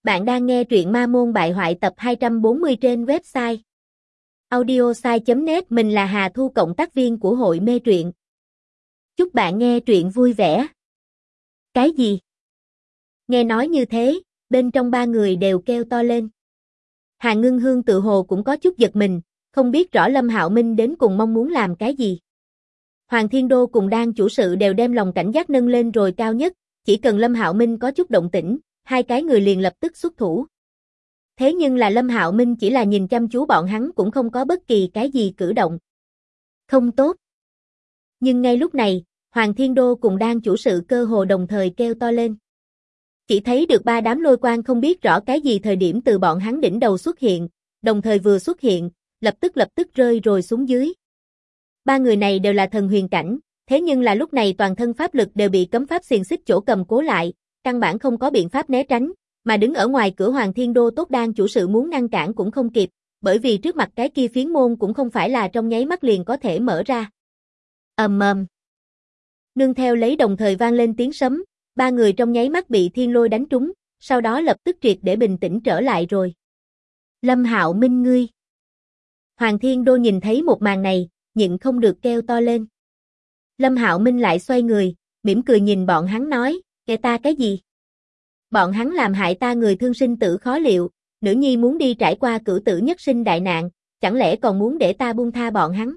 Bạn đang nghe truyện Ma Môn Bại Hoại tập 240 trên website audiosai.net. Mình là Hà Thu, cộng tác viên của hội mê truyện. Chúc bạn nghe truyện vui vẻ. Cái gì? Nghe nói như thế, bên trong ba người đều kêu to lên. Hà Ngưng Hương tự hồ cũng có chút giật mình, không biết rõ Lâm Hạo Minh đến cùng mong muốn làm cái gì. Hoàng Thiên Đô cùng Đan chủ sự đều đem lòng cảnh giác nâng lên rồi cao nhất, chỉ cần Lâm Hạo Minh có chút động tĩnh, hai cái người liền lập tức xuất thủ. Thế nhưng là Lâm Hạo Minh chỉ là nhìn chăm chú bọn hắn, cũng không có bất kỳ cái gì cử động. Không tốt. Nhưng ngay lúc này, Hoàng Thiên Đô cùng Đan chủ sự cơ hồ đồng thời kêu to lên. Chỉ thấy được ba đám lôi quang không biết rõ cái gì thời điểm từ bọn hắn đỉnh đầu xuất hiện, đồng thời vừa xuất hiện, lập tức rơi rồi xuống dưới. Ba người này đều là thần huyền cảnh, thế nhưng là lúc này toàn thân pháp lực đều bị cấm pháp xiềng xích chỗ cầm cố lại, căn bản không có biện pháp né tránh, mà đứng ở ngoài cửa Hoàng Thiên Đô tốt Đan chủ sự muốn ngăn cản cũng không kịp, bởi vì trước mặt cái kia phiến môn cũng không phải là trong nháy mắt liền có thể mở ra. Ầm ầm. Nương theo lấy đồng thời vang lên tiếng sấm, ba người trong nháy mắt bị thiên lôi đánh trúng, sau đó lập tức triệt để bình tĩnh trở lại rồi. Lâm Hạo Minh ngươi. Hoàng Thiên Đô nhìn thấy một màn này, nhịn không được kêu to lên. Lâm Hạo Minh lại xoay người, mỉm cười nhìn bọn hắn nói, nghe ta cái gì? Bọn hắn làm hại ta người thương sinh tử khó liệu, nữ nhi muốn đi trải qua cửu tử nhất sinh đại nạn, chẳng lẽ còn muốn để ta buông tha bọn hắn?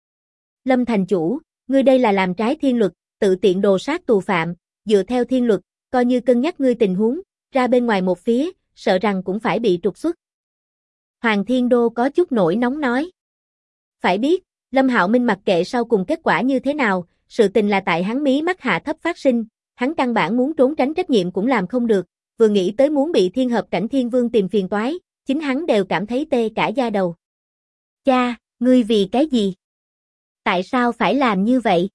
Lâm thành chủ, ngươi đây là làm trái thiên luật, tự tiện đồ sát tù phạm, dựa theo thiên luật, coi như cân nhắc ngươi tình huống, ra bên ngoài một phía, sợ rằng cũng phải bị trục xuất. Hoàng Thiên Đô có chút nổi nóng nói. Phải biết, Lâm Hạo Minh mặc kệ sau cùng kết quả như thế nào, sự tình là tại hắn mí mắt hạ thấp phát sinh, hắn căn bản muốn trốn tránh trách nhiệm cũng làm không được, vừa nghĩ tới muốn bị thiên hợp cảnh thiên vương tìm phiền toái, chính hắn đều cảm thấy tê cả da đầu. Cha, ngươi vì cái gì? Tại sao phải làm như vậy?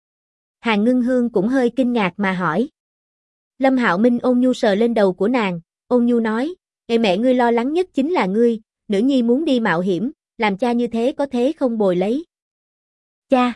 Hà Ngưng Hương cũng hơi kinh ngạc mà hỏi. Lâm Hạo Minh ôn nhu sờ lên đầu của nàng, ôn nhu nói, mẹ ngươi lo lắng nhất chính là ngươi, nữ nhi muốn đi mạo hiểm, làm cha như thế có thế không bồi lấy. Cha!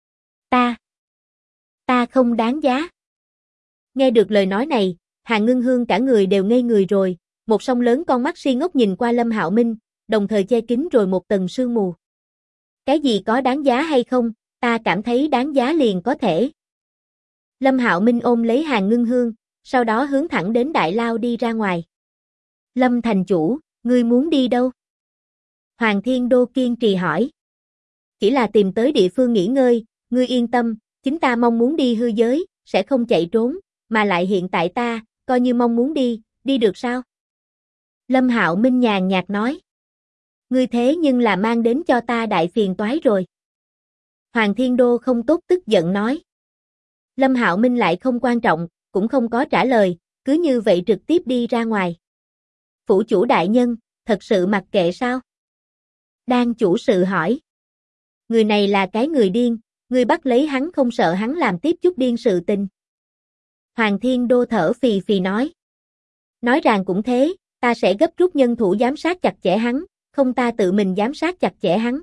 Ta không đáng giá. Nghe được lời nói này, Hà Ngưng Hương cả người đều ngây người rồi, một song lớn con mắt si ngốc nhìn qua Lâm Hạo Minh, đồng thời che kín rồi một tầng sương mù. Cái gì có đáng giá hay không, ta cảm thấy đáng giá liền có thể. Lâm Hạo Minh ôm lấy Hà Ngưng Hương, sau đó hướng thẳng đến đại lao đi ra ngoài. Lâm thành chủ, ngươi muốn đi đâu? Hoàng Thiên Đô kiên trì hỏi. Chỉ là tìm tới địa phương nghỉ ngơi, ngươi yên tâm, chính ta mong muốn đi hư giới, sẽ không chạy trốn, mà lại hiện tại ta, coi như mong muốn đi được sao? Lâm Hạo Minh nhàn nhạt nói. Ngươi thế nhưng là mang đến cho ta đại phiền toái rồi. Hoàng Thiên Đô không tốt tức giận nói. Lâm Hạo Minh lại không quan trọng, cũng không có trả lời, cứ như vậy trực tiếp đi ra ngoài. Phủ chủ đại nhân, thật sự mặc kệ sao? Đan chủ sự hỏi. Người này là cái người điên, ngươi bắt lấy hắn không sợ hắn làm tiếp chút điên sự tình. Hoàng Thiên Đô thở phì phì nói. Nói rằng cũng thế, ta sẽ gấp rút nhân thủ giám sát chặt chẽ hắn, không ta tự mình giám sát chặt chẽ hắn.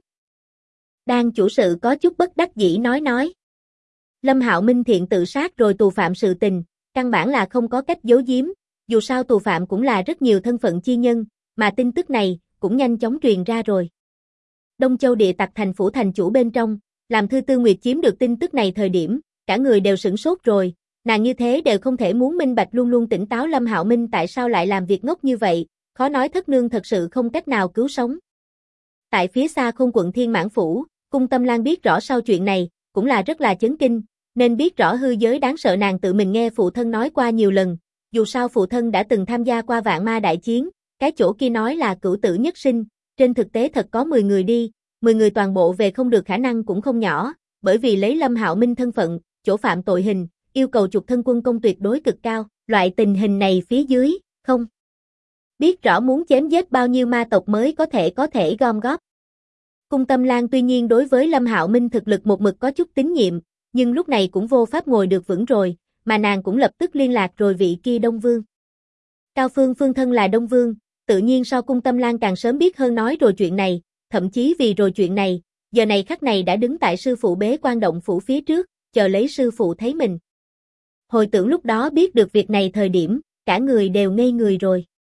Đan chủ sự có chút bất đắc dĩ nói. Lâm Hạo Minh thiện tự sát rồi tù phạm sự tình, căn bản là không có cách giấu giếm, dù sao tù phạm cũng là rất nhiều thân phận chi nhân, mà tin tức này cũng nhanh chóng truyền ra rồi. Đông Châu địa tặc thành phủ thành chủ bên trong, làm Thư Tư Nguyệt chiếm được tin tức này thời điểm, cả người đều sửng sốt rồi, nàng như thế đều không thể muốn minh bạch luôn luôn tỉnh táo Lâm Hạo Minh tại sao lại làm việc ngốc như vậy, khó nói thất nương thật sự không cách nào cứu sống. Tại phía xa Khôn quận Thiên Mãn phủ, Cung Tâm Lan biết rõ sau chuyện này, cũng là rất là chấn kinh, nên biết rõ hư giới đáng sợ nàng tự mình nghe phụ thân nói qua nhiều lần, dù sao phụ thân đã từng tham gia qua vạn ma đại chiến, cái chỗ kia nói là cửu tử nhất sinh, trên thực tế thật có 10 người đi, 10 người toàn bộ về không được khả năng cũng không nhỏ, bởi vì lấy Lâm Hạo Minh thân phận, chỗ phạm tội hình, yêu cầu trục thân quân công tuyệt đối cực cao, loại tình hình này phía dưới, không biết rõ muốn chém giết bao nhiêu ma tộc mới có thể gom góp. Cung Tâm Lan tuy nhiên đối với Lâm Hạo Minh thực lực một mực có chút tín nhiệm, nhưng lúc này cũng vô pháp ngồi được vững rồi, mà nàng cũng lập tức liên lạc rồi vị kia Đông Vương. Cao Phương Phương thân là Đông Vương, tự nhiên so Cung Tâm Lan càng sớm biết hơn nói rồi chuyện này, thậm chí vì rồi chuyện này, giờ này khắc này đã đứng tại sư phụ bế quan động phủ phía trước, chờ lấy sư phụ thấy mình. Hồi tưởng lúc đó biết được việc này thời điểm, cả người đều ngây người rồi.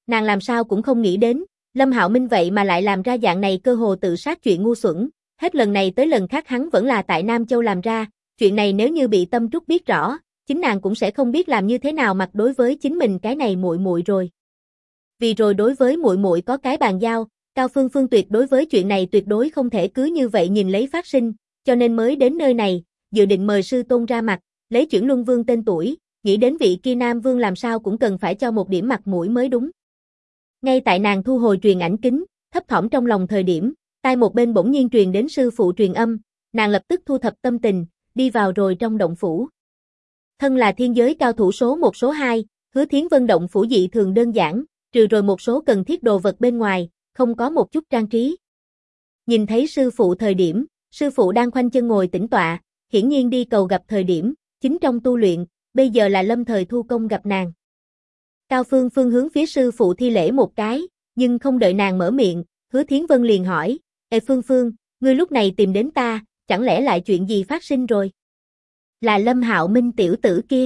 Nàng làm sao cũng không nghĩ đến, Lâm Hạo Minh vậy mà lại làm ra dạng này cơ hồ tự sát chuyện ngu xuẩn, hết lần này tới lần khác hắn vẫn là tại Nam Châu làm ra, chuyện này nếu như bị Tâm Trúc biết rõ, chính nàng cũng sẽ không biết làm như thế nào mặt đối với chính mình cái này muội muội rồi. Vì rồi đối với muội muội có cái bàn giao, Cao Phương Phương tuyệt đối với chuyện này tuyệt đối không thể cứ như vậy nhìn lấy phát sinh, cho nên mới đến nơi này, dự định mời sư tôn ra mặt, lấy Chuyển Luân Vương tên tuổi, nghĩ đến vị kia Nam Vương làm sao cũng cần phải cho một điểm mặt mũi mới đúng. Ngay tại nàng thu hồi truyền ảnh kính, thấp thỏm trong lòng thời điểm, tai một bên bỗng nhiên truyền đến sư phụ truyền âm, nàng lập tức thu thập tâm tình, đi vào rồi trong động phủ. Thân là thiên giới cao thủ số 1 số 2, Hứa Thiến Vân động phủ dị thường đơn giản, trừ rồi một số cần thiết đồ vật bên ngoài, không có một chút trang trí. Nhìn thấy sư phụ thời điểm, sư phụ đang khoanh chân ngồi tĩnh tọa, hiển nhiên đi cầu gặp thời điểm, chính trong tu luyện, bây giờ là lâm thời thu công gặp nàng. Cao Phương Phương hướng phía sư phụ thi lễ một cái, nhưng không đợi nàng mở miệng, Hứa Thiến Vân liền hỏi, Ê Phương Phương, ngươi lúc này tìm đến ta, chẳng lẽ lại chuyện gì phát sinh rồi? Là Lâm Hạo Minh tiểu tử kia.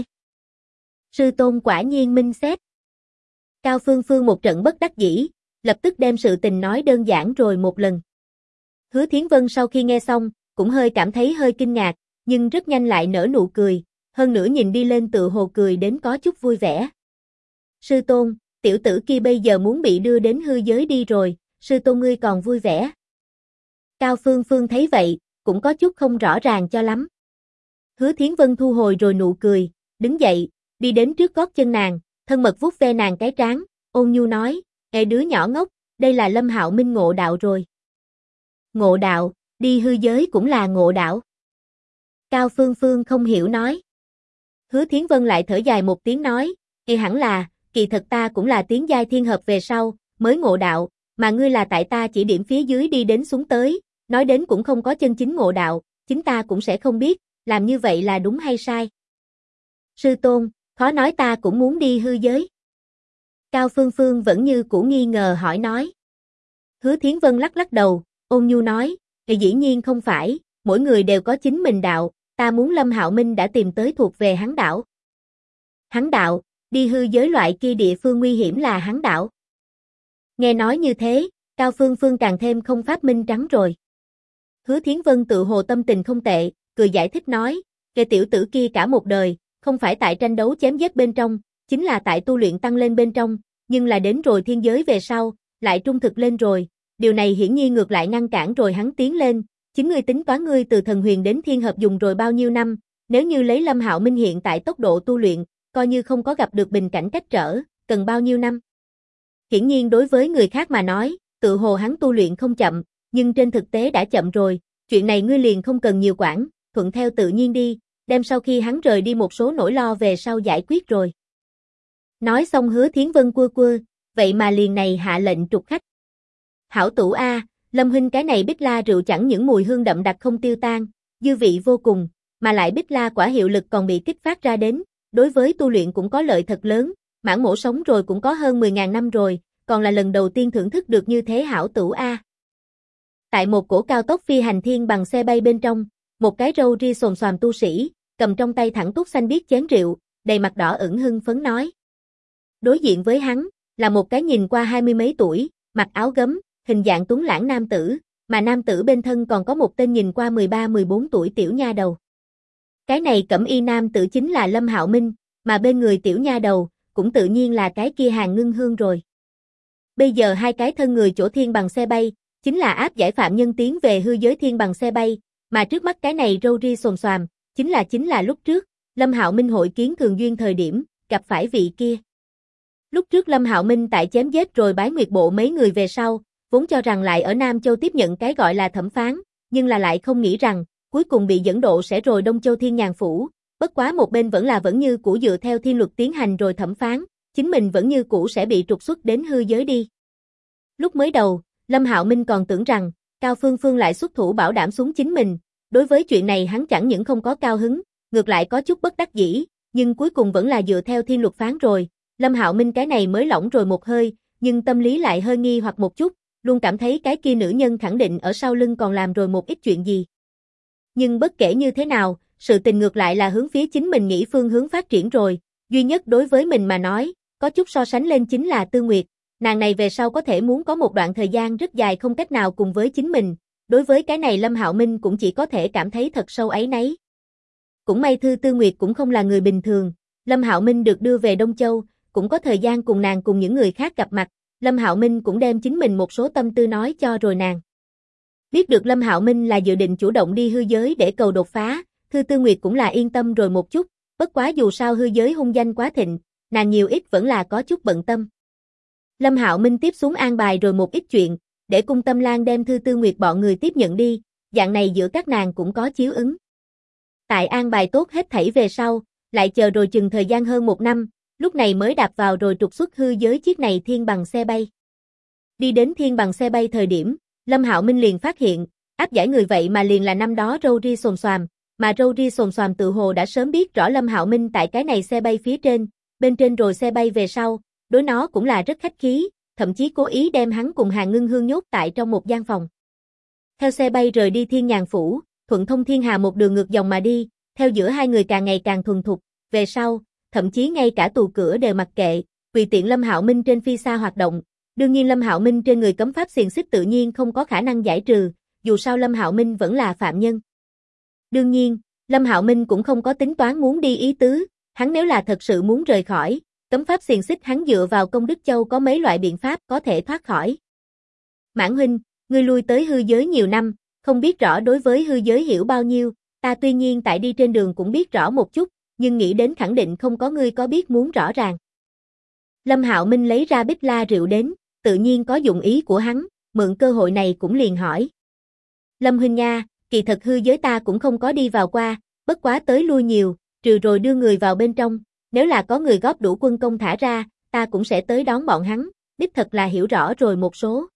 Sư tôn quả nhiên minh xét. Cao Phương Phương một trận bất đắc dĩ, lập tức đem sự tình nói đơn giản rồi một lần. Hứa Thiến Vân sau khi nghe xong, cũng hơi cảm thấy hơi kinh ngạc, nhưng rất nhanh lại nở nụ cười, hơn nữa nhìn đi lên tự hồ cười đến có chút vui vẻ. Sư tôn, tiểu tử kia bây giờ muốn bị đưa đến hư giới đi rồi, sư tôn ngươi còn vui vẻ. Cao Phương Phương thấy vậy, cũng có chút không rõ ràng cho lắm. Hứa Thiến Vân thu hồi rồi nụ cười, đứng dậy, đi đến trước gót chân nàng, thân mật vuốt ve nàng cái trán, ôn nhu nói, Ê đứa nhỏ ngốc, đây là Lâm Hạo Minh ngộ đạo rồi. Ngộ đạo, đi hư giới cũng là ngộ đạo. Cao Phương Phương không hiểu nói. Hứa Thiến Vân lại thở dài một tiếng nói, Ê hẳn là, kỳ thật ta cũng là tiến giai thiên hợp về sau, mới ngộ đạo, mà ngươi là tại ta chỉ điểm phía dưới đi đến xuống tới, nói đến cũng không có chân chính ngộ đạo, chính ta cũng sẽ không biết, làm như vậy là đúng hay sai. Sư tôn, khó nói ta cũng muốn đi hư giới. Cao Phương Phương vẫn như cũ nghi ngờ hỏi nói. Hứa Thiến Vân lắc lắc đầu, ôn nhu nói, dĩ nhiên không phải, mỗi người đều có chính mình đạo, ta muốn Lâm Hạo Minh đã tìm tới thuộc về hắn đạo. Hắn đạo, đi hư giới loại kia địa phương nguy hiểm là hắn đạo. Nghe nói như thế, Cao Phương Phương càng thêm không pháp minh trắng rồi. Hứa Thiến Vân tự hồ tâm tình không tệ, cười giải thích nói, cái tiểu tử kia cả một đời, không phải tại tranh đấu chém giết bên trong, chính là tại tu luyện tăng lên bên trong, nhưng là đến rồi thiên giới về sau, lại trung thực lên rồi, điều này hiển nhiên ngược lại ngăn cản rồi hắn tiến lên, chính ngươi tính toán ngươi từ thần huyền đến thiên hợp dùng rồi bao nhiêu năm, nếu như lấy Lâm Hạo Minh hiện tại tốc độ tu luyện, coi như không có gặp được bình cảnh cách trở, cần bao nhiêu năm. Hiển nhiên đối với người khác mà nói, tự hồ hắn tu luyện không chậm, nhưng trên thực tế đã chậm rồi, chuyện này ngươi liền không cần nhiều quản, thuận theo tự nhiên đi, đem sau khi hắn rời đi một số nỗi lo về sau giải quyết rồi. Nói xong Hứa Thiến Vân quơ quơ, vậy mà liền này hạ lệnh trục khách. Hảo tủ A, Lâm huynh cái này Bích La rượu chẳng những mùi hương đậm đặc không tiêu tan, dư vị vô cùng, mà lại Bích La quả hiệu lực còn bị kích phát ra đến, đối với tu luyện cũng có lợi thật lớn, mãn mổ sống rồi cũng có hơn 10.000 năm rồi, còn là lần đầu tiên thưởng thức được như thế hảo tủ A. Tại một cổ cao tốc phi hành thiên bằng xe bay bên trong, một cái râu ria xồm xoàm tu sĩ, cầm trong tay thẳng túc xanh biếc chén rượu, đầy mặt đỏ ửng hưng phấn nói. Đối diện với hắn, là một cái nhìn qua 20 mấy tuổi, mặc áo gấm, hình dạng tuấn lãng nam tử, mà nam tử bên thân còn có một tên nhìn qua 13-14 tuổi tiểu nha đầu. Cái này cẩm y nam tử chính là Lâm Hạo Minh, mà bên người tiểu nha đầu, cũng tự nhiên là cái kia Hàn Ngưng Hương rồi. Bây giờ hai cái thân người chỗ thiên bằng xe bay, chính là áp giải phạm nhân tiến về hư giới thiên bằng xe bay, mà trước mắt cái này râu ria xồm xoàm, chính là lúc trước, Lâm Hạo Minh hội kiến thường duyên thời điểm, gặp phải vị kia. Lúc trước Lâm Hạo Minh tại chém giết rồi bái nguyệt bộ mấy người về sau, vốn cho rằng lại ở Nam Châu tiếp nhận cái gọi là thẩm phán, nhưng là lại không nghĩ rằng, cuối cùng bị dẫn độ sẽ rồi Đông Châu Thiên Nhàn Phủ, bất quá một bên vẫn như cũ dựa theo thiên luật tiến hành rồi thẩm phán, chính mình vẫn như cũ sẽ bị trục xuất đến hư giới đi. Lúc mới đầu, Lâm Hạo Minh còn tưởng rằng, Cao Phương Phương lại xuất thủ bảo đảm xuống chính mình, đối với chuyện này hắn chẳng những không có cao hứng, ngược lại có chút bất đắc dĩ, nhưng cuối cùng vẫn là dựa theo thiên luật phán rồi, Lâm Hạo Minh cái này mới lỏng rồi một hơi, nhưng tâm lý lại hơi nghi hoặc một chút, luôn cảm thấy cái kia nữ nhân khẳng định ở sau lưng còn làm rồi một ít chuyện gì. Nhưng bất kể như thế nào, sự tình ngược lại là hướng phía chính mình nghĩ phương hướng phát triển rồi, duy nhất đối với mình mà nói, có chút so sánh lên chính là Tư Nguyệt, nàng này về sau có thể muốn có một đoạn thời gian rất dài không cách nào cùng với chính mình, đối với cái này Lâm Hạo Minh cũng chỉ có thể cảm thấy thật sâu áy náy. Cũng may Thư Tư Nguyệt cũng không là người bình thường, Lâm Hạo Minh được đưa về Đông Châu, cũng có thời gian cùng nàng cùng những người khác gặp mặt, Lâm Hạo Minh cũng đem chính mình một số tâm tư nói cho rồi nàng. Biết được Lâm Hạo Minh là dự định chủ động đi hư giới để cầu đột phá, Thư Tư Nguyệt cũng là yên tâm rồi một chút, bất quá dù sao hư giới hung danh quá thịnh, nàng nhiều ít vẫn là có chút bận tâm. Lâm Hạo Minh tiếp xuống an bài rồi một ít chuyện, để Cung Tâm Lan đem Thư Tư Nguyệt bọn người tiếp nhận đi, dạng này giữa các nàng cũng có chiếu ứng. Tại an bài tốt hết thảy về sau, lại chờ rồi chừng thời gian hơn 1 năm, lúc này mới đạp vào rồi trục xuất hư giới chiếc này thiên bằng xe bay. Đi đến thiên bằng xe bay thời điểm, Lâm Hạo Minh liền phát hiện, áp giải người vậy mà liền là năm đó Râu Ria Xồm Xoàm, mà Râu Ria Xồm Xoàm tự hồ đã sớm biết rõ Lâm Hạo Minh tại cái này xe bay phía trên, bên trên rồi xe bay về sau, đối nó cũng là rất khách khí, thậm chí cố ý đem hắn cùng Hàn Ngưng Hương nhốt tại trong một gian phòng. Theo xe bay rời đi Thiên Nhàn Phủ, thuận thông thiên hà một đường ngược dòng mà đi, theo giữa hai người càng ngày càng thuần thục, về sau, thậm chí ngay cả tù cửa đều mặc kệ, tùy tiện Lâm Hạo Minh trên phi xa hoạt động. Đương nhiên Lâm Hạo Minh trên người cấm pháp xiềng xích tự nhiên không có khả năng giải trừ, dù sao Lâm Hạo Minh vẫn là phạm nhân. Đương nhiên, Lâm Hạo Minh cũng không có tính toán muốn đi ý tứ, hắn nếu là thật sự muốn rời khỏi, cấm pháp xiềng xích hắn dựa vào Công Đức Châu có mấy loại biện pháp có thể thoát khỏi. Mãn huynh, ngươi lui tới hư giới nhiều năm, không biết rõ đối với hư giới hiểu bao nhiêu, ta tuy nhiên tại đi trên đường cũng biết rõ một chút, nhưng nghĩ đến khẳng định không có ngươi có biết muốn rõ ràng. Lâm Hạo Minh lấy ra bích la rượu đến, tự nhiên có dụng ý của hắn, mượn cơ hội này cũng liền hỏi. Lâm huynh nha, kỳ thật hư giới ta cũng không có đi vào qua, bất quá tới lui nhiều, trừ rồi đưa người vào bên trong, nếu là có người góp đủ quân công thả ra, ta cũng sẽ tới đón bọn hắn, đích thật là hiểu rõ rồi một số.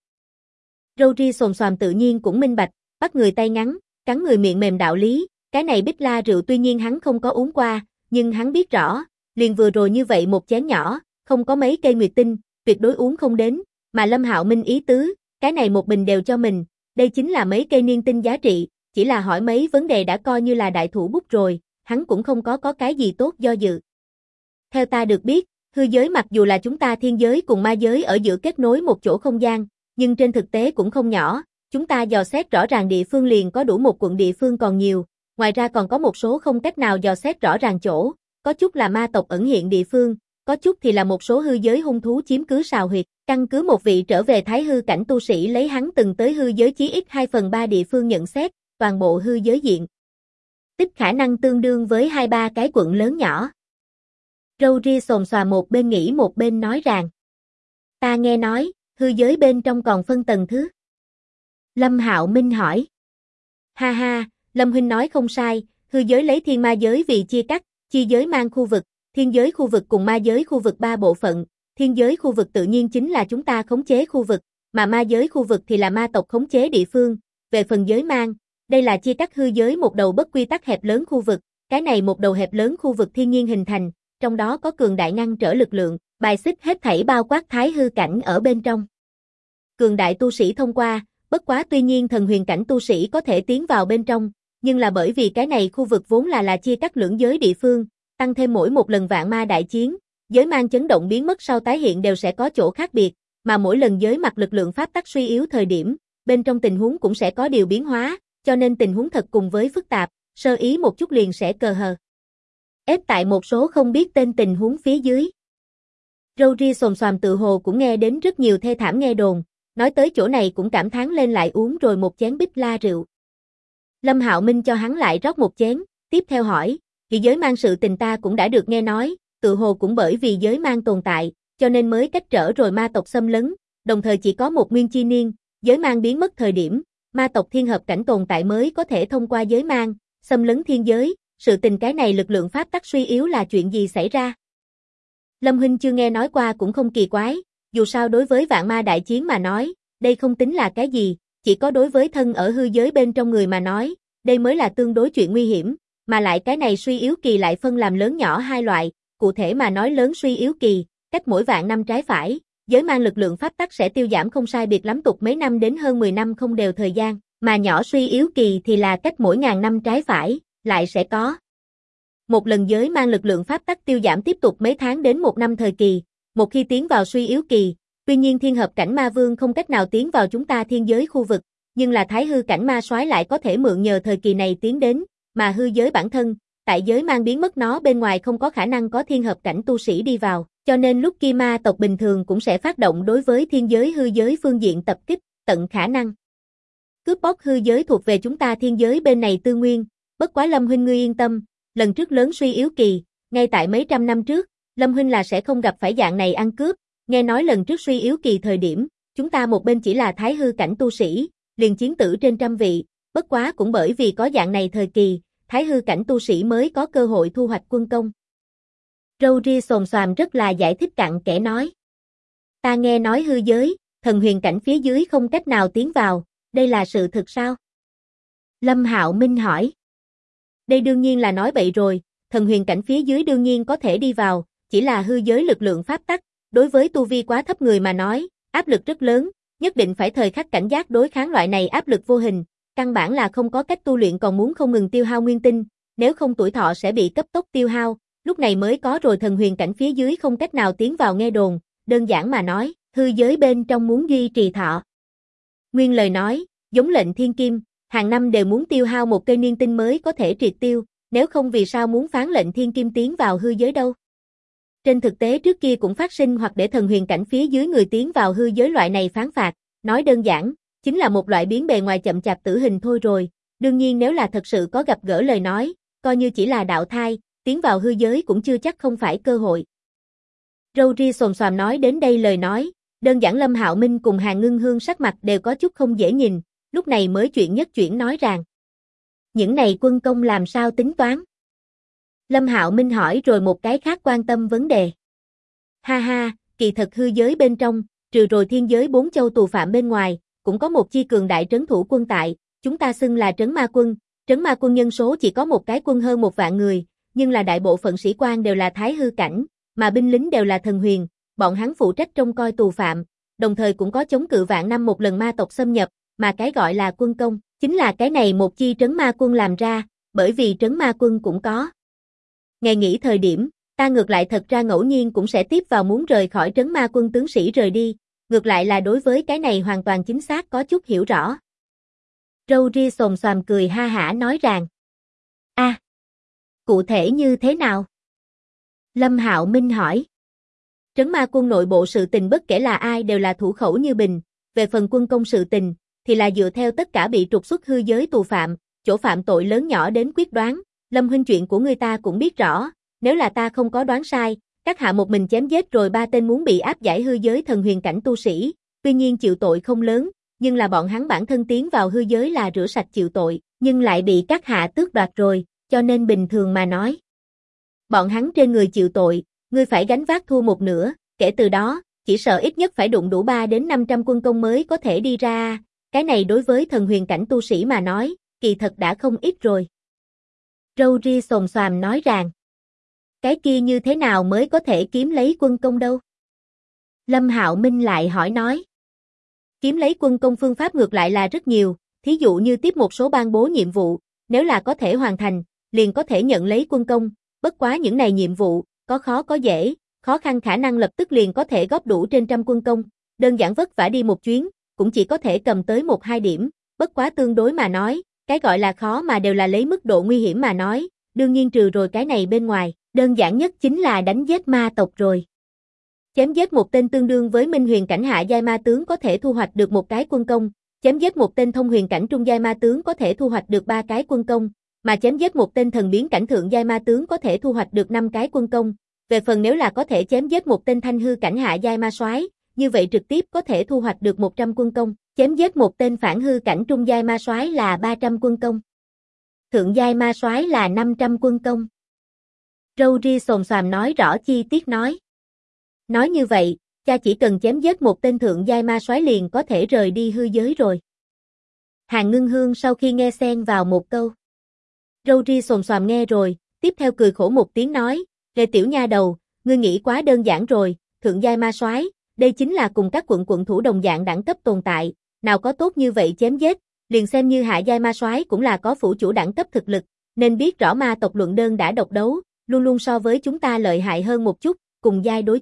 Râu Ria Xồm Xoàm tự nhiên cũng minh bạch, bắt người tay ngắn, cắn người miệng mềm đạo lý, cái này bích la rượu tuy nhiên hắn không có uống qua, nhưng hắn biết rõ, liền vừa rồi như vậy một chén nhỏ, không có mấy cây nguyệt tinh, tuyệt đối uống không đến, mà Lâm Hạo Minh ý tứ, cái này một bình đều cho mình, đây chính là mấy cây niên tinh giá trị, chỉ là hỏi mấy vấn đề đã coi như là đại thủ bút rồi, hắn cũng không có cái gì tốt do dự. Theo ta được biết, hư giới mặc dù là chúng ta thiên giới cùng ma giới ở giữa kết nối một chỗ không gian, nhưng trên thực tế cũng không nhỏ, chúng ta dò xét rõ ràng địa phương liền có đủ một quận địa phương còn nhiều, ngoài ra còn có một số không cách nào dò xét rõ ràng chỗ, có chút là ma tộc ẩn hiện địa phương, có chút thì là một số hư giới hung thú chiếm cứ sào huyệt, căn cứ một vị trở về thái hư cảnh tu sĩ lấy hắn từng tới hư giới chí ít 2/3 địa phương nhận xét, toàn bộ hư giới diện tích khả năng tương đương với 2-3 cái quận lớn nhỏ. Râu Ria Xồm Xoàm một bên nghĩ một bên nói rằng, ta nghe nói, hư giới bên trong còn phân tầng thứ. Lâm Hạo Minh hỏi. Ha ha, Lâm huynh nói không sai, hư giới lấy thiên ma giới vì chia cắt, chi giới mang khu vực, thiên giới khu vực cùng ma giới khu vực 3 bộ phận, thiên giới khu vực tự nhiên chính là chúng ta khống chế khu vực, mà ma giới khu vực thì là ma tộc khống chế địa phương, về phần giới mang, đây là chia cắt hư giới một đầu bất quy tắc hẹp lớn khu vực, cái này một đầu hẹp lớn khu vực thiên nhiên hình thành, trong đó có cường đại ngăn trở lực lượng, bài xích hết thảy bao quát thái hư cảnh ở bên trong. Cường đại tu sĩ thông qua, bất quá tuy nhiên thần huyền cảnh tu sĩ có thể tiến vào bên trong, nhưng là bởi vì cái này khu vực vốn là chia cắt lưỡng giới địa phương, tăng thêm mỗi một lần vạn ma đại chiến, giới mang chấn động biến mất sau tái hiện đều sẽ có chỗ khác biệt, mà mỗi lần giới mặt lực lượng pháp tắc suy yếu thời điểm, bên trong tình huống cũng sẽ có điều biến hóa, cho nên tình huống thật cùng với phức tạp, sơ ý một chút liền sẽ cờ hờ. Ép tại một số không biết tên tình huống phía dưới. Râu Ria Xồm Xoàm tự hồ cũng nghe đến rất nhiều thê thảm nghe đồn, nói tới chỗ này cũng cảm thán lên lại uống rồi một chén bích la rượu. Lâm Hạo Minh cho hắn lại rót một chén, tiếp theo hỏi, vì giới mang sự tình ta cũng đã được nghe nói, tự hồ cũng bởi vì giới mang tồn tại, cho nên mới cách trở rồi ma tộc xâm lấn, đồng thời chỉ có một nguyên chi niên, giới mang biến mất thời điểm, ma tộc thiên hợp cảnh tồn tại mới có thể thông qua giới mang, xâm lấn thiên giới, sự tình cái này lực lượng pháp tắc suy yếu là chuyện gì xảy ra? Lâm huynh chưa nghe nói qua cũng không kỳ quái, dù sao đối với vạn ma đại chiến mà nói, đây không tính là cái gì, chỉ có đối với thân ở hư giới bên trong người mà nói, đây mới là tương đối chuyện nguy hiểm, mà lại cái này suy yếu kỳ lại phân làm lớn nhỏ hai loại, cụ thể mà nói lớn suy yếu kỳ, cách mỗi vạn năm trái phải, giới mang lực lượng pháp tắc sẽ tiêu giảm không sai biệt lắm tục mấy năm đến hơn 10 năm không đều thời gian, mà nhỏ suy yếu kỳ thì là cách mỗi ngàn năm trái phải, lại sẽ có. Một lần giới mang lực lượng pháp tắc tiêu giảm tiếp tục mấy tháng đến một năm thời kỳ, một khi tiến vào suy yếu kỳ, Tuy nhiên thiên hợp cảnh ma vương không cách nào tiến vào chúng ta thiên giới khu vực, nhưng là thái hư cảnh ma soái lại có thể mượn nhờ thời kỳ này tiến đến, mà hư giới bản thân, tại giới mang biến mất nó bên ngoài không có khả năng có thiên hợp cảnh tu sĩ đi vào, cho nên lúc kia ma tộc bình thường cũng sẽ phát động đối với thiên giới hư giới phương diện tập kích, tận khả năng cướp bóc hư giới thuộc về chúng ta thiên giới bên này tư nguyên, bất quá Lâm huynh ngươi yên tâm, lần trước lớn suy yếu kỳ, ngay tại mấy trăm năm trước, Lâm huynh là sẽ không gặp phải dạng này ăn cướp, nghe nói lần trước suy yếu kỳ thời điểm, chúng ta một bên chỉ là thái hư cảnh tu sĩ, liền chiến tử trên trăm vị, bất quá cũng bởi vì có dạng này thời kỳ, thái hư cảnh tu sĩ mới có cơ hội thu hoạch quân công. Râu ria xồm xoàm rất là giải thích cặn kẽ nói. Ta nghe nói hư giới, thần huyền cảnh phía dưới không cách nào tiến vào, đây là sự thực sao? Lâm Hạo Minh hỏi. Đây đương nhiên là nói bậy rồi, thần huyền cảnh phía dưới đương nhiên có thể đi vào, chỉ là hư giới lực lượng pháp tắc, đối với tu vi quá thấp người mà nói, áp lực rất lớn, nhất định phải thời khắc cảnh giác đối kháng loại này áp lực vô hình, căn bản là không có cách tu luyện còn muốn không ngừng tiêu hao nguyên tinh, nếu không tuổi thọ sẽ bị cấp tốc tiêu hao, lúc này mới có rồi thần huyền cảnh phía dưới không cách nào tiến vào nghe đồn, đơn giản mà nói, hư giới bên trong muốn duy trì thọ. Nguyên lời nói, giống lệnh thiên kim, hàng năm đều muốn tiêu hao một cây niên tinh mới có thể triệt tiêu, nếu không vì sao muốn phán lệnh thiên kim tiến vào hư giới đâu. Trên thực tế trước kia cũng phát sinh hoặc để thần huyền cảnh phía dưới người tiến vào hư giới loại này phán phạt, nói đơn giản, chính là một loại biến bề ngoài chậm chạp tử hình thôi rồi, đương nhiên nếu là thật sự có gặp gỡ lời nói, coi như chỉ là đạo thai, tiến vào hư giới cũng chưa chắc không phải cơ hội. Râu ria xồm xoàm nói đến đây lời nói, đơn giản Lâm Hạo Minh cùng Hàn Ngưng Hương sắc mặt đều có chút không dễ nhìn, lúc này mới chuyện nhất chuyển nói rằng. Những này quân công làm sao tính toán? Lâm Hạo Minh hỏi rồi một cái khác quan tâm vấn đề. Ha ha, kỳ thật hư giới bên trong, trừ rồi thiên giới 4 châu tù phạm bên ngoài, cũng có một chi cường đại trấn thủ quân tại, chúng ta xưng là trấn ma quân nhân số chỉ có một cái quân hơn 1 vạn người, nhưng là đại bộ phận sĩ quan đều là thái hư cảnh, mà binh lính đều là thần huyền, bọn hắn phụ trách trông coi tù phạm, đồng thời cũng có chống cự vạn năm một lần ma tộc xâm nhập, mà cái gọi là quân công, chính là cái này một chi trấn ma quân làm ra, bởi vì trấn ma quân cũng có. Ngày nghỉ thời điểm, ta ngược lại thật ra ngẫu nhiên cũng sẽ tiếp vào muốn rời khỏi trấn ma quân tướng sĩ rời đi, ngược lại là đối với cái này hoàn toàn chính xác có chút hiểu rõ. Râu ria xồm xoàm cười ha hả nói rằng. Cụ thể như thế nào? Lâm Hạo Minh hỏi. Trấn ma quân nội bộ sự tình bất kể là ai đều là thủ khẩu như bình, về phần quân công sự tình, thì là dựa theo tất cả bị trục xuất hư giới tù phạm, chỗ phạm tội lớn nhỏ đến quyết đoán, Lâm huynh chuyện của người ta cũng biết rõ, nếu là ta không có đoán sai, các hạ một mình chém giết rồi 3 tên muốn bị áp giải hư giới thần huyền cảnh tu sĩ, tuy nhiên chịu tội không lớn, nhưng là bọn hắn bản thân tiến vào hư giới là rửa sạch chịu tội, nhưng lại bị các hạ tước đoạt rồi, cho nên bình thường mà nói. Bọn hắn trên người chịu tội, ngươi phải gánh vác thua một nửa, kể từ đó, chỉ sợ ít nhất phải đụng đủ 3 đến 500 quân công mới có thể đi ra, cái này đối với thần huyền cảnh tu sĩ mà nói, kỳ thật đã không ít rồi. Râu ria xồm xoàm nói rằng, cái kia như thế nào mới có thể kiếm lấy quân công đâu? Lâm Hạo Minh lại hỏi nói, kiếm lấy quân công phương pháp ngược lại là rất nhiều, thí dụ như tiếp một số ban bố nhiệm vụ, nếu là có thể hoàn thành, liền có thể nhận lấy quân công, bất quá những này nhiệm vụ, có khó có dễ, khó khăn khả năng lập tức liền có thể góp đủ trên trăm quân công, đơn giản vất vả đi một chuyến, cũng chỉ có thể cầm tới 1-2 điểm, bất quá tương đối mà nói, cái gọi là khó mà đều là lấy mức độ nguy hiểm mà nói, đương nhiên trừ rồi cái này bên ngoài, đơn giản nhất chính là đánh giết ma tộc rồi. Chém giết một tên tương đương với minh huyền cảnh hạ giai ma tướng có thể thu hoạch được 1 cái quân công, chém giết một tên thông huyền cảnh trung giai ma tướng có thể thu hoạch được 3 cái quân công, mà chém giết một tên thần biến cảnh thượng giai ma tướng có thể thu hoạch được 5 cái quân công. Về phần nếu là có thể chém giết một tên thanh hư cảnh hạ giai ma soái, như vậy trực tiếp có thể thu hoạch được 100 quân công, chém giết một tên phản hư cảnh trung giai ma soái là 300 quân công. Thượng giai ma soái là 500 quân công. Râu ria xồm xoàm nói rõ chi tiết nói. Nói như vậy, cha chỉ cần chém giết một tên thượng giai ma soái liền có thể rời đi hư giới rồi. Hàn Ngưng Hương sau khi nghe xen vào một câu. Râu ria xồm xoàm nghe rồi, tiếp theo cười khổ một tiếng nói, Lê tiểu nha đầu, ngươi nghĩ quá đơn giản rồi, thượng giai ma soái, đây chính là cùng các quận thủ đồng dạng đẳng cấp tồn tại, nào có tốt như vậy chém giết, liền xem như hạ giai ma soái cũng là có phủ chủ đẳng cấp thực lực, nên biết rõ ma tộc luận đơn đã độc đấu, luôn luôn so với chúng ta lợi hại hơn một chút, cùng giai đối chiến,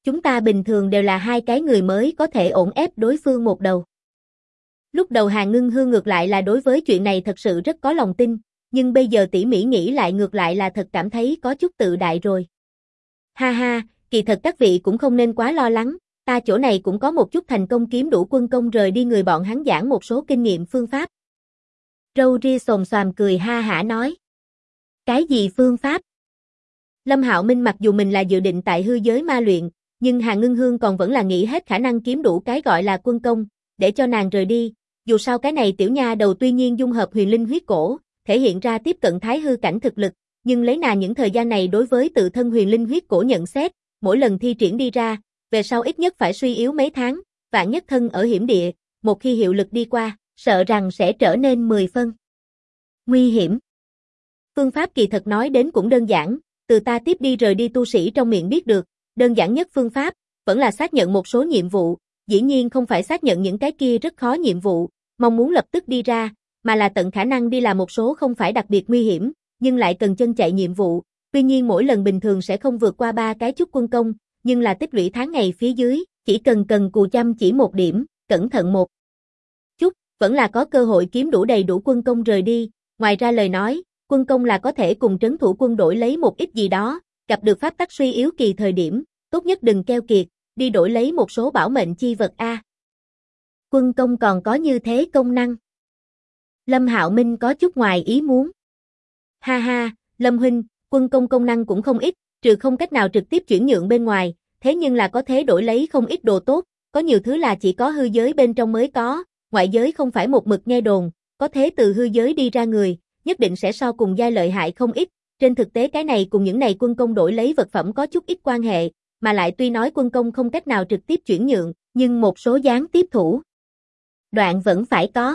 Chúng ta bình thường đều là hai cái người mới có thể ổn ép đối phương một đầu. Lúc đầu Hàn Ngưng Hương ngược lại là đối với chuyện này thật sự rất có lòng tin, nhưng bây giờ tỉ mỉ nghĩ lại ngược lại là thật cảm thấy có chút tự đại rồi. Ha ha, kỳ thật các vị cũng không nên quá lo lắng, ta chỗ này cũng có một chút thành công kiếm đủ quân công rời đi người bọn hắn giảng một số kinh nghiệm phương pháp. Râu ria xồm xoàm cười ha hả nói. Cái gì phương pháp? Lâm Hạo Minh mặc dù mình là dự định tại hư giới ma luyện, nhưng Hàn Ngưng Hương còn vẫn là nghĩ hết khả năng kiếm đủ cái gọi là quân công, để cho nàng rời đi. Dù sao cái này tiểu nha đầu tuy nhiên dung hợp huyền linh huyết cổ, thể hiện ra tiếp cận thái hư cảnh thực lực, nhưng lấy nàng những thời gian này đối với tự thân huyền linh huyết cổ nhận xét, mỗi lần thi triển đi ra, về sau ít nhất phải suy yếu mấy tháng, vạn nhất thân ở hiểm địa, một khi hiệu lực đi qua, sợ rằng sẽ trở nên 10 phân nguy hiểm. Phương pháp kỳ thật nói đến cũng đơn giản, từ ta tiếp đi rời đi tu sĩ trong miệng biết được, đơn giản nhất phương pháp, vẫn là xác nhận một số nhiệm vụ, dĩ nhiên không phải xác nhận những cái kia rất khó nhiệm vụ, mong muốn lập tức đi ra, mà là tận khả năng đi làm một số không phải đặc biệt nguy hiểm, nhưng lại cần chân chạy nhiệm vụ, tuy nhiên mỗi lần bình thường sẽ không vượt qua 3 cái chút quân công, nhưng là tích lũy tháng ngày phía dưới, chỉ cần cù chăm chỉ một điểm, cẩn thận một chút, vẫn là có cơ hội kiếm đủ đầy đủ quân công rời đi, ngoài ra lời nói, quân công là có thể cùng trấn thủ quân đổi lấy một ít gì đó, gặp được pháp tắc suy yếu kỳ thời điểm, tốt nhất đừng keo kiệt, đi đổi lấy một số bảo mệnh chi vật a. Quân công còn có như thế công năng. Lâm Hạo Minh có chút ngoài ý muốn. Ha ha, Lâm huynh, quân công công năng cũng không ít, trừ không cách nào trực tiếp chuyển nhượng bên ngoài, thế nhưng là có thể đổi lấy không ít đồ tốt, có nhiều thứ là chỉ có hư giới bên trong mới có, ngoại giới không phải một mực nghe đồn, có thế từ hư giới đi ra người, nhất định sẽ so cùng giai lợi hại không ít, trên thực tế cái này cùng những này quân công đổi lấy vật phẩm có chút ít quan hệ, mà lại tuy nói quân công không cách nào trực tiếp chuyển nhượng, nhưng một số gián tiếp thủ đoạn vẫn phải có.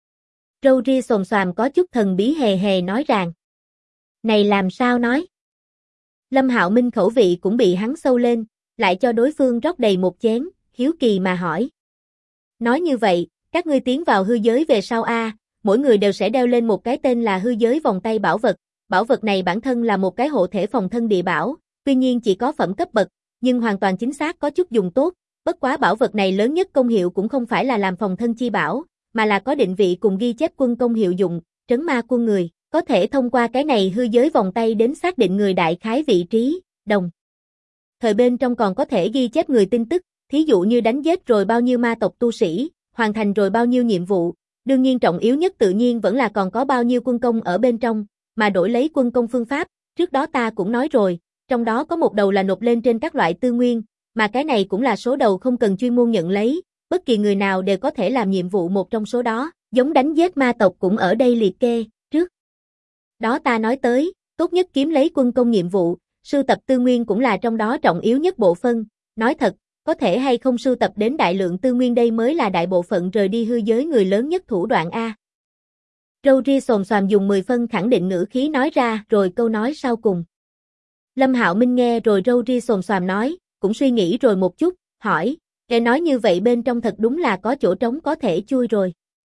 Râu ria xồm xoàm có chút thần bí hề hề nói rằng. Này làm sao nói? Lâm Hạo Minh khẩu vị cũng bị hắn sâu lên, lại cho đối phương rót đầy một chén, hiếu kỳ mà hỏi. Nói như vậy, các ngươi tiến vào hư giới về sau mỗi người đều sẽ đeo lên một cái tên là hư giới vòng tay bảo vật này bản thân là một cái hộ thể phòng thân địa bảo, tuy nhiên chỉ có phẩm cấp bậc, nhưng hoàn toàn chính xác có chút dùng tốt, bất quá bảo vật này lớn nhất công hiệu cũng không phải là làm phòng thân chi bảo, mà là có định vị cùng ghi chép quân công hiệu dụng, trấn ma quân người, có thể thông qua cái này hư giới vòng tay đến xác định người đại khái vị trí, đồng thời bên trong còn có thể ghi chép người tin tức, thí dụ như đánh giết rồi bao nhiêu ma tộc tu sĩ, hoàn thành rồi bao nhiêu nhiệm vụ, đương nhiên trọng yếu nhất tự nhiên vẫn là còn có bao nhiêu quân công ở bên trong, mà đổi lấy quân công phương pháp, trước đó ta cũng nói rồi, trong đó có một đầu là nộp lên trên các loại tư nguyên, mà cái này cũng là số đầu không cần chuyên môn nhận lấy, bất kỳ người nào đều có thể làm nhiệm vụ một trong số đó, giống đánh giết ma tộc cũng ở đây liệt kê, trước đó ta nói tới, tốt nhất kiếm lấy quân công nhiệm vụ, sưu tập tư nguyên cũng là trong đó trọng yếu nhất bộ phân, nói thật, có thể hay không sưu tập đến đại lượng tư nguyên đây mới là đại bộ phận rời đi hư giới người lớn nhất thủ đoạn a. Râu ria xồm xoàm dùng 10 phân khẳng định ngữ khí nói ra rồi câu nói sau cùng. Lâm Hạo Minh nghe rồi râu ria xồm xoàm nói, cũng suy nghĩ rồi một chút, hỏi, nghe nói như vậy bên trong thật đúng là có chỗ trống có thể chui rồi.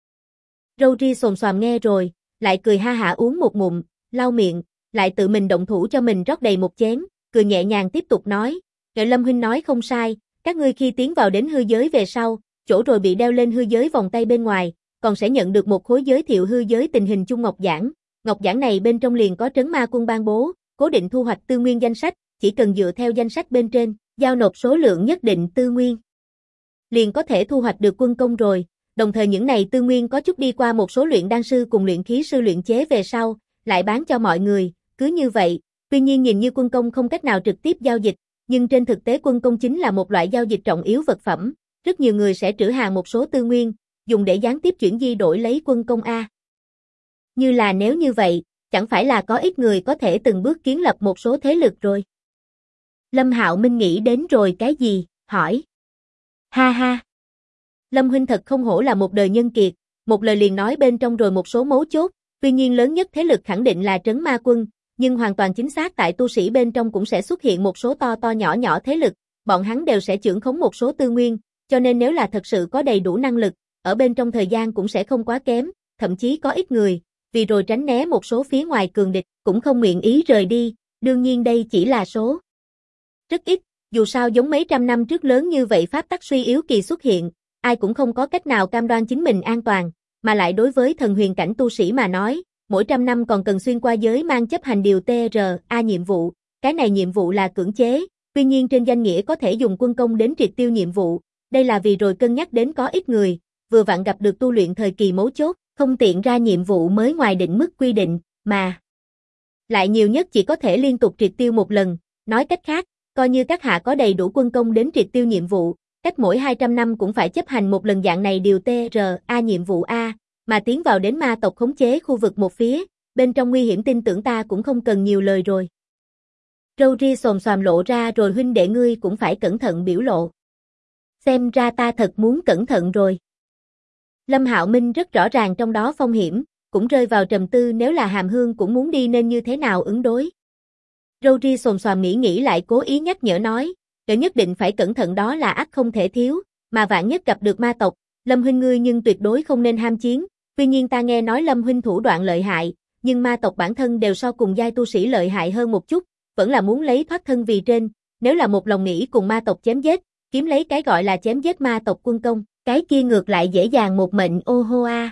Râu ria xồm xoàm nghe rồi, lại cười ha hả uống một ngụm, lau miệng, lại tự mình động thủ cho mình rót đầy một chén, cười nhẹ nhàng tiếp tục nói, Lâm huynh nói không sai, các ngươi khi tiến vào đến hư giới về sau, chỗ rồi bị đeo lên hư giới vòng tay bên ngoài, còn sẽ nhận được một khối giới thiệu hư giới tình hình chung ngọc giản này bên trong liền có trấn ma quân ban bố, cố định thu hoạch tư nguyên danh sách, chỉ cần dựa theo danh sách bên trên, giao nộp số lượng nhất định tư nguyên, liền có thể thu hoạch được quân công rồi, đồng thời những này tư nguyên có chút đi qua một số luyện đan sư cùng luyện khí sư luyện chế về sau, lại bán cho mọi người, cứ như vậy, tuy nhiên nhìn như quân công không cách nào trực tiếp giao dịch, nhưng trên thực tế quân công chính là một loại giao dịch trọng yếu vật phẩm, rất nhiều người sẽ trữ hàng một số tư nguyên, dùng để gián tiếp chuyển di đổi lấy quân công a. Như là nếu như vậy, chẳng phải là có ít người có thể từng bước kiến lập một số thế lực rồi. Lâm Hạo Minh nghĩ đến rồi cái gì, hỏi. Ha ha. Lâm huynh thật không hổ là một đời nhân kiệt, một lời liền nói bên trong rồi một số mấu chốt, tuy nhiên lớn nhất thế lực khẳng định là trấn ma quân, nhưng hoàn toàn chính xác tại tu sĩ bên trong cũng sẽ xuất hiện một số to to nhỏ nhỏ thế lực, bọn hắn đều sẽ trưởng khống một số tư nguyên, cho nên nếu là thật sự có đầy đủ năng lực, ở bên trong thời gian cũng sẽ không quá kém, thậm chí có ít người, vì rồi tránh né một số phía ngoài cường địch, cũng không nguyện ý rời đi, đương nhiên đây chỉ là số rất ít, Dù sao giống mấy trăm năm trước lớn như vậy pháp tắc suy yếu kỳ xuất hiện, ai cũng không có cách nào cam đoan chính mình an toàn, mà lại đối với thần huyền cảnh tu sĩ mà nói, mỗi trăm năm còn cần xuyên qua giới mang chấp hành điều TRA nhiệm vụ, cái này nhiệm vụ là cưỡng chế, tuy nhiên trên danh nghĩa có thể dùng quân công đến triệt tiêu nhiệm vụ, đây là vì rồi cân nhắc đến có ít người, vừa vặn gặp được tu luyện thời kỳ mấu chốt, không tiện ra nhiệm vụ mới ngoài định mức quy định, mà lại nhiều nhất chỉ có thể liên tục triệt tiêu một lần, nói cách khác, coi như các hạ có đầy đủ quân công đến triệt tiêu nhiệm vụ, cách mỗi 200 năm cũng phải chấp hành một lần dạng này điều TRA nhiệm vụ A, mà tiến vào đến ma tộc khống chế khu vực một phía, bên trong nguy hiểm tin tưởng ta cũng không cần nhiều lời rồi. Râu ria xồm xoàm lộ ra rồi huynh đệ ngươi cũng phải cẩn thận biểu lộ. Xem ra ta thật muốn cẩn thận rồi. Lâm Hạo Minh rất rõ ràng trong đó phong hiểm, cũng rơi vào trầm tư nếu là Hàm Hương cũng muốn đi nên như thế nào ứng đối. Râu ria xồm xoàm nghĩ lại cố ý nhắc nhở nói, nhất định phải cẩn thận đó là ắt không thể thiếu, mà vạn nhất gặp được ma tộc, Lâm huynh ngươi nhưng tuyệt đối không nên ham chiến, tuy nhiên ta nghe nói Lâm huynh thủ đoạn lợi hại, nhưng ma tộc bản thân đều so cùng giai tu sĩ lợi hại hơn một chút, vẫn là muốn lấy thoát thân vì trên, nếu là một lòng nghĩ cùng ma tộc chém giết, kiếm lấy cái gọi là chém giết ma tộc quân công, cái kia ngược lại dễ dàng một mệnh ô hô a.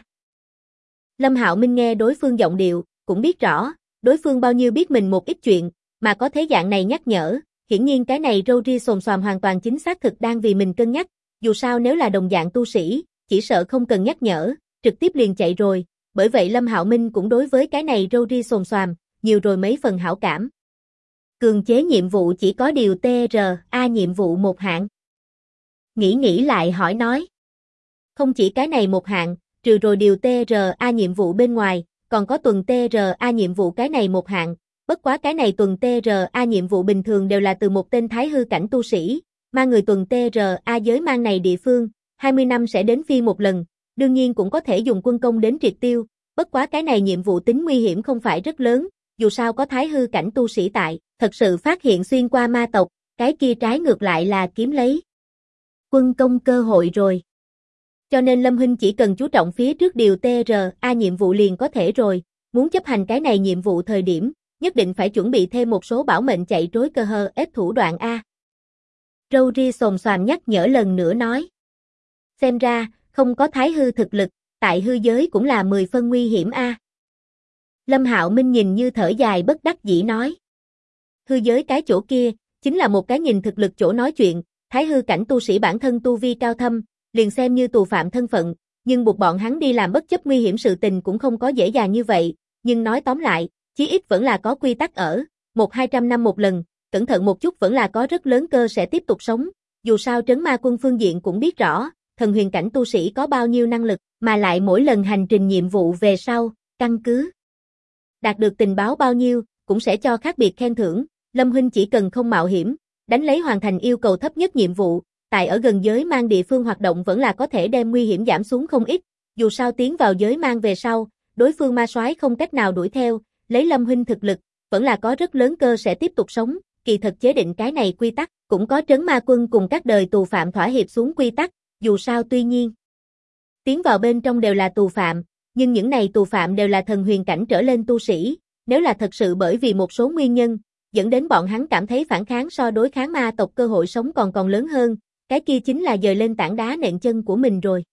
Lâm Hạo Minh nghe đối phương giọng điệu, cũng biết rõ, đối phương bao nhiêu biết mình một ít chuyện, mà có thế dạng này nhắc nhở, hiển nhiên cái này râu ria xồm xoàm hoàn toàn chính xác thực đang vì mình cân nhắc, dù sao nếu là đồng dạng tu sĩ, chỉ sợ không cần nhắc nhở, trực tiếp liền chạy rồi, bởi vậy Lâm Hạo Minh cũng đối với cái này râu ria xồm xoàm, nhiều rồi mấy phần hảo cảm. Cường chế nhiệm vụ chỉ có điều TRA nhiệm vụ một hạng. Nghĩ lại hỏi nói. Không chỉ cái này một hạng, trừ rồi điều TRA nhiệm vụ bên ngoài, còn có tuần TRA nhiệm vụ cái này một hạng, bất quá cái này tuần TRA nhiệm vụ bình thường đều là từ một tên thái hư cảnh tu sĩ, mà người tuần TRA giới mang này địa phương, 20 năm sẽ đến phi một lần, đương nhiên cũng có thể dùng quân công đến triệt tiêu, bất quá cái này nhiệm vụ tính nguy hiểm không phải rất lớn, dù sao có thái hư cảnh tu sĩ tại, thật sự phát hiện xuyên qua ma tộc, cái kia trái ngược lại là kiếm lấy quân công cơ hội rồi. Cho nên Lâm huynh chỉ cần chú trọng phía trước điều TRA nhiệm vụ liền có thể rồi, muốn chấp hành cái này nhiệm vụ thời điểm, nhất định phải chuẩn bị thêm một số bảo mệnh chạy trối cơ hơ ép thủ đoạn A. Râu ria xồm xoàm nhắc nhở lần nữa nói. Xem ra, không có thái hư thực lực, tại hư giới cũng là 10 phân nguy hiểm A. Lâm Hạo Minh nhìn như thở dài bất đắc dĩ nói. Hư giới cái chỗ kia, chính là một cái nhìn thực lực chỗ nói chuyện, thái hư cảnh tu sĩ bản thân tu vi cao thâm, liền xem như tù phạm thân phận, nhưng buộc bọn hắn đi làm bất chấp nguy hiểm sự tình cũng không có dễ dàng như vậy, nhưng nói tóm lại, chí ít vẫn là có quy tắc ở, 100-200 năm một lần, cẩn thận một chút vẫn là có rất lớn cơ sẽ tiếp tục sống, dù sao trấn ma quân phương diện cũng biết rõ, thần huyền cảnh tu sĩ có bao nhiêu năng lực, mà lại mỗi lần hành trình nhiệm vụ về sau, căn cứ đạt được tình báo bao nhiêu, cũng sẽ cho khác biệt khen thưởng, Lâm huynh chỉ cần không mạo hiểm, đánh lấy hoàn thành yêu cầu thấp nhất nhiệm vụ, tại ở gần giới mang địa phương hoạt động vẫn là có thể đem nguy hiểm giảm xuống không ít, dù sao tiến vào giới mang về sau, đối phương ma soái không cách nào đuổi theo, lấy Lâm huynh thực lực, vẫn là có rất lớn cơ sẽ tiếp tục sống, kỳ thật chế định cái này quy tắc, cũng có trấn ma quân cùng các đời tù phạm thỏa hiệp xuống quy tắc, dù sao tuy nhiên, tiến vào bên trong đều là tù phạm, nhưng những này tù phạm đều là thần huyền cảnh trở lên tu sĩ, nếu là thật sự bởi vì một số nguyên nhân, dẫn đến bọn hắn cảm thấy phản kháng so đối kháng ma tộc cơ hội sống còn lớn hơn, cái kia chính là dời lên tảng đá nện chân của mình rồi.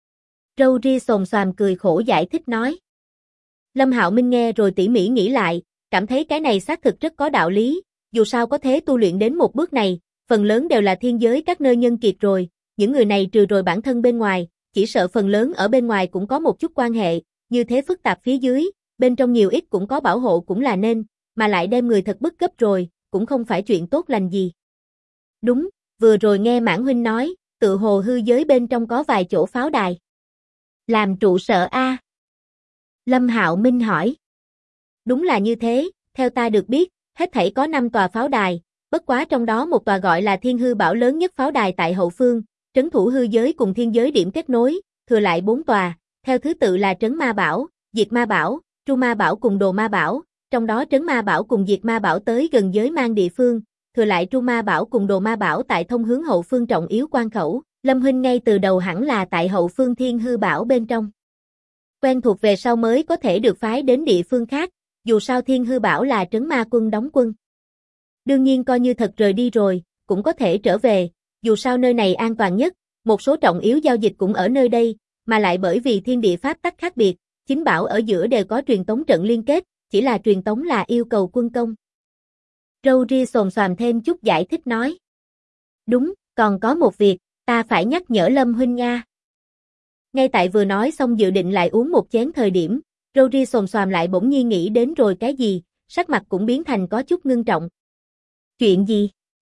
Râu ria xồm xoàm cười khổ giải thích nói. Lâm Hạo Minh nghe rồi tỉ mỉ nghĩ lại, cảm thấy cái này xác thực rất có đạo lý, dù sao có thế tu luyện đến một bước này, phần lớn đều là thiên giới các nơi nhân kiệt rồi, những người này trừ rồi bản thân bên ngoài, chỉ sợ phần lớn ở bên ngoài cũng có một chút quan hệ, như thế phức tạp phía dưới, bên trong nhiều ít cũng có bảo hộ cũng là nên, mà lại đem người thật bức cấp rồi, cũng không phải chuyện tốt lành gì. Đúng, vừa rồi nghe Mãn huynh nói, tự hồ hư giới bên trong có vài chỗ pháo đài. Làm trụ sở A. Lâm Hạo Minh hỏi. Đúng là như thế, theo ta được biết, hết thảy có 5 tòa pháo đài, bất quá trong đó một tòa gọi là Thiên Hư Bảo lớn nhất pháo đài tại hậu phương, trấn thủ hư giới cùng thiên giới điểm kết nối, thừa lại 4 tòa, theo thứ tự là Trấn Ma Bảo, Diệt Ma Bảo, Tru Ma Bảo cùng Đồ Ma Bảo, trong đó Trấn Ma Bảo cùng Diệt Ma Bảo tới gần giới mang địa phương, thừa lại Tru Ma Bảo cùng Đồ Ma Bảo tại thông hướng hậu phương trọng yếu quan khẩu, Lâm huynh ngay từ đầu hẳn là tại hậu phương Thiên Hư Bảo bên trong. Quen thuộc về sau mới có thể được phái đến địa phương khác, dù sao Thiên Hư Bảo là trấn ma quân đóng quân. Đương nhiên coi như thật rời đi rồi, cũng có thể trở về, dù sao nơi này an toàn nhất, một số trọng yếu giao dịch cũng ở nơi đây, mà lại bởi vì thiên địa pháp tắc khác biệt, chính bảo ở giữa đều có truyền tống trận liên kết, chỉ là truyền tống là yêu cầu quân công. Râu ria xồm xoàm thêm chút giải thích nói. Đúng, còn có một việc, ta phải nhắc nhở Lâm huynh nha. Ngay tại vừa nói xong dự định lại uống một chén thời điểm, râu ria xồm xoàm lại bỗng nhiên nghĩ đến rồi cái gì, sắc mặt cũng biến thành có chút ngưng trọng. Chuyện gì?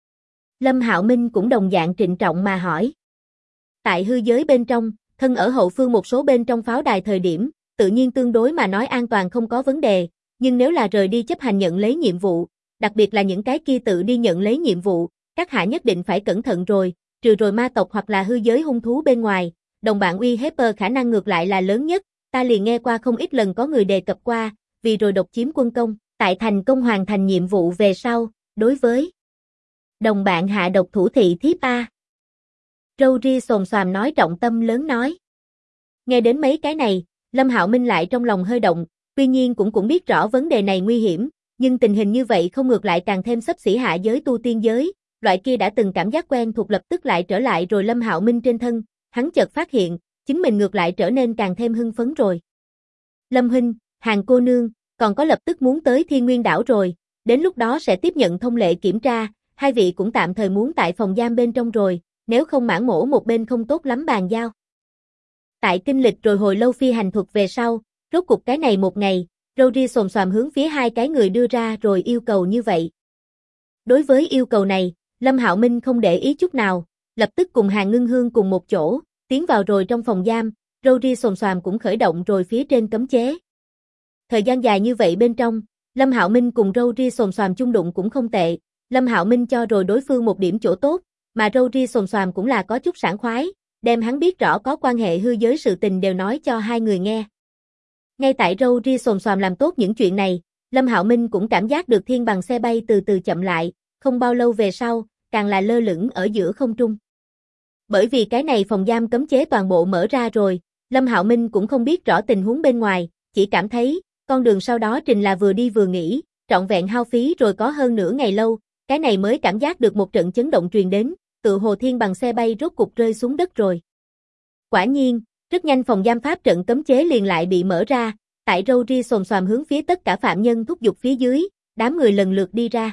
Lâm Hạo Minh cũng đồng dạng trịnh trọng mà hỏi. Tại hư giới bên trong, thân ở hậu phương một số bên trong pháo đài thời điểm, tự nhiên tương đối mà nói an toàn không có vấn đề, nhưng nếu là rời đi chấp hành nhận lấy nhiệm vụ, đặc biệt là những cái kia tự đi nhận lấy nhiệm vụ, các hạ nhất định phải cẩn thận rồi, trừ rồi ma tộc hoặc là hư giới hung thú bên ngoài, đồng bạn uy hiếp khả năng ngược lại là lớn nhất, ta liền nghe qua không ít lần có người đề cập qua, vì rồi độc chiếm quân công, tại thành công hoàn thành nhiệm vụ về sau, đối với đồng bạn hạ độc thủ thị thiếp a. Râu ria xồm xoàm nói trọng tâm lớn nói. Nghe đến mấy cái này, Lâm Hạo Minh lại trong lòng hơi động, tuy nhiên cũng biết rõ vấn đề này nguy hiểm, nhưng tình hình như vậy không ngược lại càng thêm xấp xỉ hạ giới tu tiên giới, loại kia đã từng cảm giác quen thuộc lập tức lại trở lại rồi Lâm Hạo Minh trên thân, hắn chợt phát hiện, chính mình ngược lại trở nên càng thêm hưng phấn rồi. Lâm huynh, Hàn cô nương, còn có lập tức muốn tới Thiên Nguyên đảo rồi, đến lúc đó sẽ tiếp nhận thông lệ kiểm tra, hai vị cũng tạm thời muốn tại phòng giam bên trong rồi, nếu không mãn mổ một bên không tốt lắm bàn giao. Tại kinh lịch rồi hồi lâu phi hành thuật về sau, rốt cục cái này một ngày, râu ria xồm xoàm hướng phía hai cái người đưa ra rồi yêu cầu như vậy. Đối với yêu cầu này, Lâm Hạo Minh không để ý chút nào, lập tức cùng Hàn Ngưng Hương cùng một chỗ, tiến vào rồi trong phòng giam, râu ria xồm xoàm cũng khởi động rồi phía trên cấm chế. Thời gian dài như vậy bên trong, Lâm Hạo Minh cùng râu ria xồm xoàm chung đụng cũng không tệ, Lâm Hạo Minh cho rồi đối phương một điểm chỗ tốt, mà râu ria xồm xoàm cũng là có chút sảng khoái, đem hắn biết rõ có quan hệ hư giới sự tình đều nói cho hai người nghe. Ngay tại râu ria xồm xoàm làm tốt những chuyện này, Lâm Hạo Minh cũng cảm giác được thiên bằng xe bay từ từ chậm lại, không bao lâu về sau, càng là lơ lửng ở giữa không trung. Bởi vì cái này phòng giam cấm chế toàn bộ mở ra rồi, Lâm Hạo Minh cũng không biết rõ tình huống bên ngoài, chỉ cảm thấy, con đường sau đó trình là vừa đi vừa nghỉ, trọn vẹn hao phí rồi có hơn nửa ngày lâu, cái này mới cảm giác được một trận chấn động truyền đến, tựa hồ thiên bằng xe bay rốt cục rơi xuống đất rồi. Quả nhiên, rất nhanh phòng giam pháp trận cấm chế liền lại bị mở ra, tại râu ria xồm xoàm hướng phía tất cả phạm nhân thúc giục phía dưới, đám người lần lượt đi ra.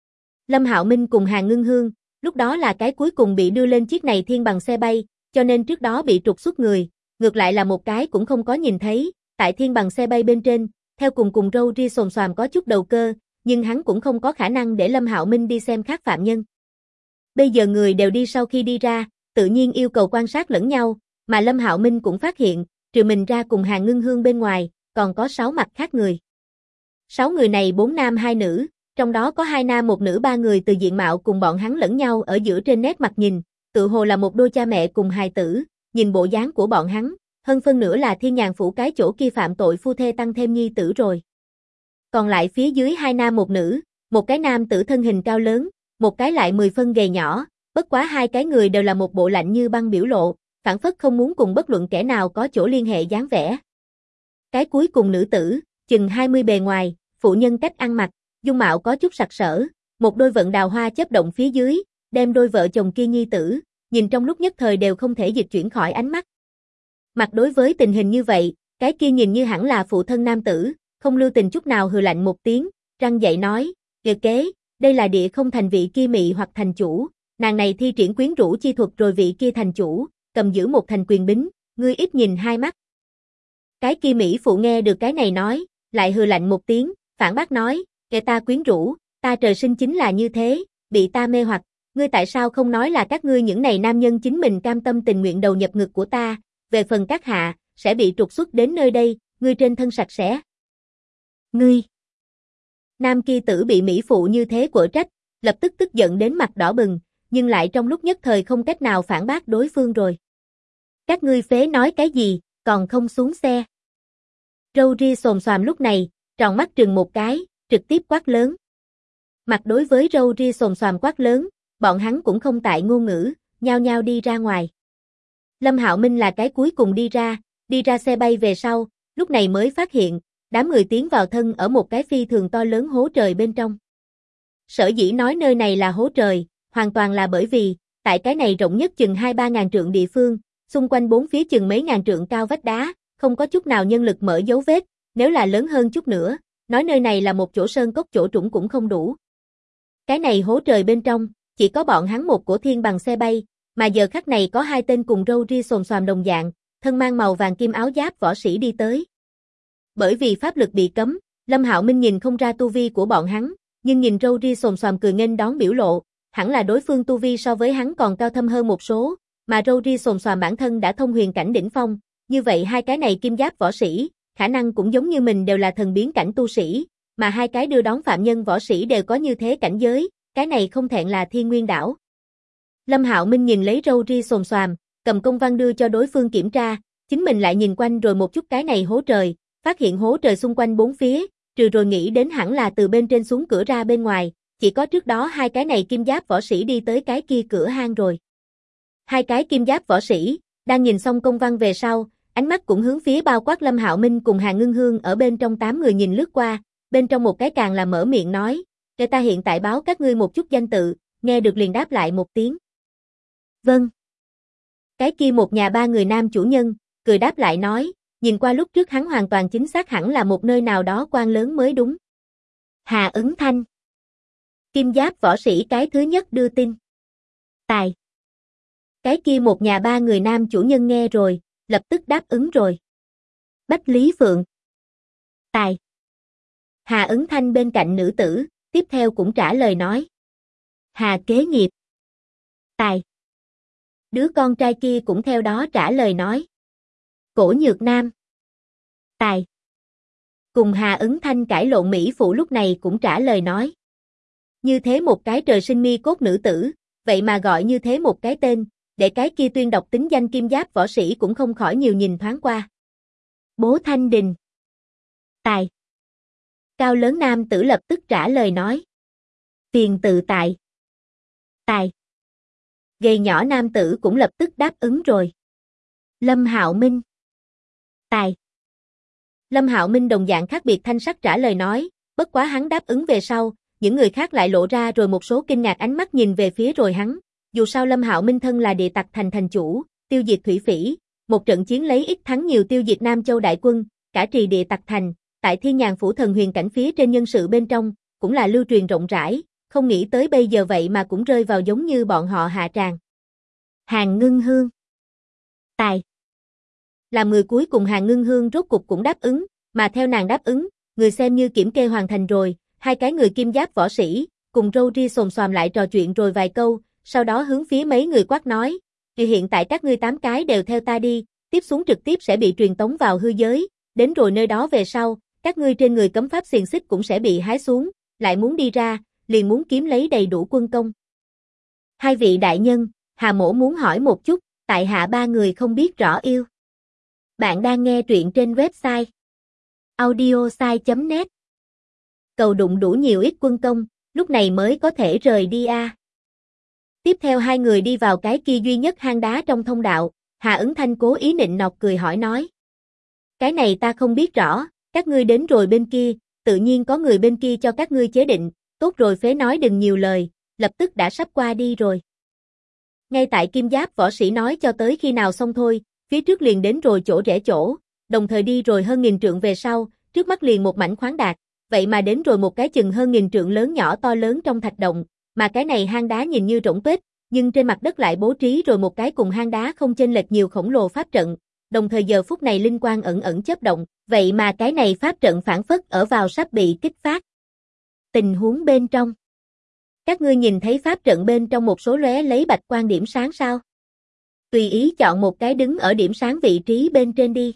Lâm Hạo Minh cùng Hàn Ngưng Hương, lúc đó là cái cuối cùng bị đưa lên chiếc này thiên bằng xe bay, cho nên trước đó bị trục xuất người, ngược lại là một cái cũng không có nhìn thấy, tại thiên bằng xe bay bên trên, theo cùng râu ria xồm xoàm có chút đầu cơ, nhưng hắn cũng không có khả năng để Lâm Hạo Minh đi xem khác phạm nhân. Bây giờ người đều đi sau khi đi ra, tự nhiên yêu cầu quan sát lẫn nhau, mà Lâm Hạo Minh cũng phát hiện, trừ mình ra cùng Hàn Ngưng Hương bên ngoài, còn có 6 mặt khác người. 6 người này 4 nam 2 nữ, trong đó có 2 nam 1 nữ 3 người từ diện mạo cùng bọn hắn lẫn nhau ở giữa trên nét mặt nhìn, tự hồ là một đôi cha mẹ cùng hài tử, nhìn bộ dáng của bọn hắn, hơn phân nửa là thiên nhàn phủ cái chỗ kia phạm tội phu thê tăng thêm nhi tử rồi. Còn lại phía dưới 2 nam 1 nữ, một cái nam tử thân hình cao lớn, một cái lại 10 phân gầy nhỏ, bất quá hai cái người đều là một bộ lạnh như băng biểu lộ, phảng phất không muốn cùng bất luận kẻ nào có chỗ liên hệ dáng vẻ. Cái cuối cùng nữ tử, chừng 20 bề ngoài, phụ nhân cách ăn mặc, dung mạo có chút sặc sỡ, một đôi vận đào hoa chớp động phía dưới, đem đôi vợ chồng kia nhi tử, nhìn trong lúc nhất thời đều không thể dịch chuyển khỏi ánh mắt. Mặt đối với tình hình như vậy, cái kia nhìn như hẳn là phụ thân nam tử, không lưu tình chút nào hừ lạnh một tiếng, răng dậy nói, "Kìa kế, đây là địa không thành vị kia mị hoặc thành chủ, nàng này thi triển quyến rũ chi thuật rồi vị kia thành chủ, cầm giữ một thành quyền bính, ngươi ít nhìn hai mắt." Cái kia mỹ phụ nghe được cái này nói, lại hừ lạnh một tiếng, phản bác nói, "Kẻ ta quyến rũ, ta trời sinh chính là như thế, bị ta mê hoặc, ngươi tại sao không nói là các ngươi những này nam nhân chính mình cam tâm tình nguyện đầu nhập ngực của ta, về phần các hạ, sẽ bị trục xuất đến nơi đây, ngươi trên thân sạch sẽ." Ngươi! Nam kia tử bị mỹ phụ như thế quở trách, lập tức tức giận đến mặt đỏ bừng, nhưng lại trong lúc nhất thời không cách nào phản bác đối phương rồi. "Các ngươi phế nói cái gì, còn không xuống xe." Râu ria xồm xoàm lúc này, tròn mắt trừng một cái, trực tiếp quát lớn. Mặt đối với râu ria xồm xoàm quát lớn, bọn hắn cũng không tại ngôn ngữ, nhao nhao đi ra ngoài. Lâm Hạo Minh là cái cuối cùng đi ra xe bay về sau, lúc này mới phát hiện, đám người tiến vào thân ở một cái phi thường to lớn hố trời bên trong. Sở dĩ nói nơi này là hố trời, hoàn toàn là bởi vì, tại cái này rộng nhất chừng 2-3 ngàn trượng địa phương, xung quanh bốn phía chừng mấy ngàn trượng cao vách đá, không có chút nào nhân lực mở dấu vết, nếu là lớn hơn chút nữa, nói nơi này là một chỗ sơn cốc chỗ trũng cũng không đủ. Cái này hố trời bên trong, chỉ có bọn hắn một cổ thiên bằng xe bay, mà giờ khắc này có hai tên cùng râu ria xồm xoàm đồng dạng, thân mang màu vàng kim áo giáp võ sĩ đi tới. Bởi vì pháp lực bị cấm, Lâm Hạo Minh nhìn không ra tu vi của bọn hắn, nhưng nhìn râu ria xồm xoàm cười nghênh đón biểu lộ, hẳn là đối phương tu vi so với hắn còn cao thâm hơn một số, mà râu ria xồm xoàm bản thân đã thông huyền cảnh đỉnh phong, như vậy hai cái này kim giáp võ sĩ, khả năng cũng giống như mình đều là thần biến cảnh tu sĩ, mà hai cái đưa đón phạm nhân võ sĩ đều có như thế cảnh giới, cái này không thẹn là Thiên Nguyên đảo. Lâm Hạo Minh nhìn lấy râu ria xồm xoàm, cầm công văn đưa cho đối phương kiểm tra, chính mình lại nhìn quanh rồi một chút cái này hố trời, phát hiện hố trời xung quanh bốn phía, trừ rồi nghĩ đến hẳn là từ bên trên xuống cửa ra bên ngoài, chỉ có trước đó hai cái này kim giáp võ sĩ đi tới cái kia cửa hang rồi. Hai cái kim giáp võ sĩ, đang nhìn xong công văn về sau, ánh mắt cũng hướng phía bao quát Lâm Hạo Minh cùng Hàn Ngưng Hương ở bên trong 8 người nhìn lướt qua, bên trong một cái càng là mở miệng nói, để ta hiện tại báo các ngươi một chút danh tự, nghe được liền đáp lại một tiếng. Vâng. Cái kia một nhà ba người nam chủ nhân, cười đáp lại nói, nhìn qua lúc trước hắn hoàn toàn chính xác hẳn là một nơi nào đó quan lớn mới đúng. Hà Ứng Thanh. Kim giáp võ sĩ cái thứ nhất đưa tin. Tài. Cái kia một nhà ba người nam chủ nhân nghe rồi, lập tức đáp ứng rồi. Bách Lý Phượng. Tài. Hà Ứng Thanh bên cạnh nữ tử, tiếp theo cũng trả lời nói. Hà Kế Nghiệp. Tài. Đứa con trai kia cũng theo đó trả lời nói. Cổ Nhược Nam. Tài. Cùng Hà Ứng Thanh cãi lộn Mỹ phụ lúc này cũng trả lời nói. Như thế một cái trời sinh mi cốt nữ tử, vậy mà gọi như thế một cái tên, để cái kia tuyên đọc tính danh kim giáp võ sĩ cũng không khỏi nhiều nhìn thoáng qua. Bố Thanh Đình. Tài. Cao lớn nam tử lập tức trả lời nói. Tiền tự tại. Tài. Gầy nhỏ nam tử cũng lập tức đáp ứng rồi. Lâm Hạo Minh. Tài. Lâm Hạo Minh đồng dạng khác biệt thanh sắc trả lời nói, bất quá hắn đáp ứng về sau, những người khác lại lộ ra rồi một số kinh ngạc ánh mắt nhìn về phía rồi hắn. Dù sao Lâm Hạo Minh thân là địa tặc thành thành chủ, tiêu diệt thủy phỉ, một trận chiến lấy ít thắng nhiều tiêu diệt Nam Châu đại quân, cả trì địa tặc thành, tại Thiên Nhàn phủ thần huyền cảnh phía trên nhân sự bên trong, cũng là lưu truyền rộng rãi, không nghĩ tới bây giờ vậy mà cũng rơi vào giống như bọn họ hạ tràng. Hàn Ngưng Hương. Tài. Làm người cuối cùng Hàn Ngưng Hương rốt cục cũng đáp ứng, mà theo nàng đáp ứng, người xem như kiểm kê hoàn thành rồi, hai cái người kim giáp võ sĩ, cùng râu ria xồm xoàm lại trò chuyện rồi vài câu, sau đó hướng phía mấy người quát nói, thì hiện tại các ngươi 8 cái đều theo ta đi, tiếp xuống trực tiếp sẽ bị truyền tống vào hư giới, đến rồi nơi đó về sau, các ngươi trên người cấm pháp xiềng xích cũng sẽ bị hái xuống, lại muốn đi ra, liền muốn kiếm lấy đầy đủ quân công. Hai vị đại nhân, Hà mỗ muốn hỏi một chút, tại hạ ba người không biết rõ yêu. Bạn đang nghe truyện trên website audiosai.net. Cầu đụng đủ nhiều ít quân công, lúc này mới có thể rời đi a. Tiếp theo hai người đi vào cái kia duy nhất hang đá trong thông đạo, Hà Ứng Thanh cố ý nịnh nọt cười hỏi nói. Cái này ta không biết rõ, các ngươi đến rồi bên kia, tự nhiên có người bên kia cho các ngươi chế định, tốt rồi phế nói đừng nhiều lời, lập tức đã sắp qua đi rồi. Ngay tại kim giáp võ sĩ nói cho tới khi nào xong thôi, phía trước liền đến rồi chỗ rẽ chỗ, đồng thời đi rồi hơn 1000 trượng về sau, trước mắt liền một mảnh khoáng đạt, vậy mà đến rồi một cái chừng hơn 1000 trượng lớn nhỏ to lớn trong thạch động, mà cái này hang đá nhìn như rỗng tuếch, nhưng trên mặt đất lại bố trí rồi một cái cùng hang đá không chênh lệch nhiều khổng lồ pháp trận, đồng thời giờ phút này linh quang ẩn ẩn chớp động, vậy mà cái này pháp trận phản phất ở vào sắp bị kích phát. Tình huống bên trong. Các ngươi nhìn thấy pháp trận bên trong một số lóe lấy bạch quang điểm sáng sao? Tùy ý chọn một cái đứng ở điểm sáng vị trí bên trên đi.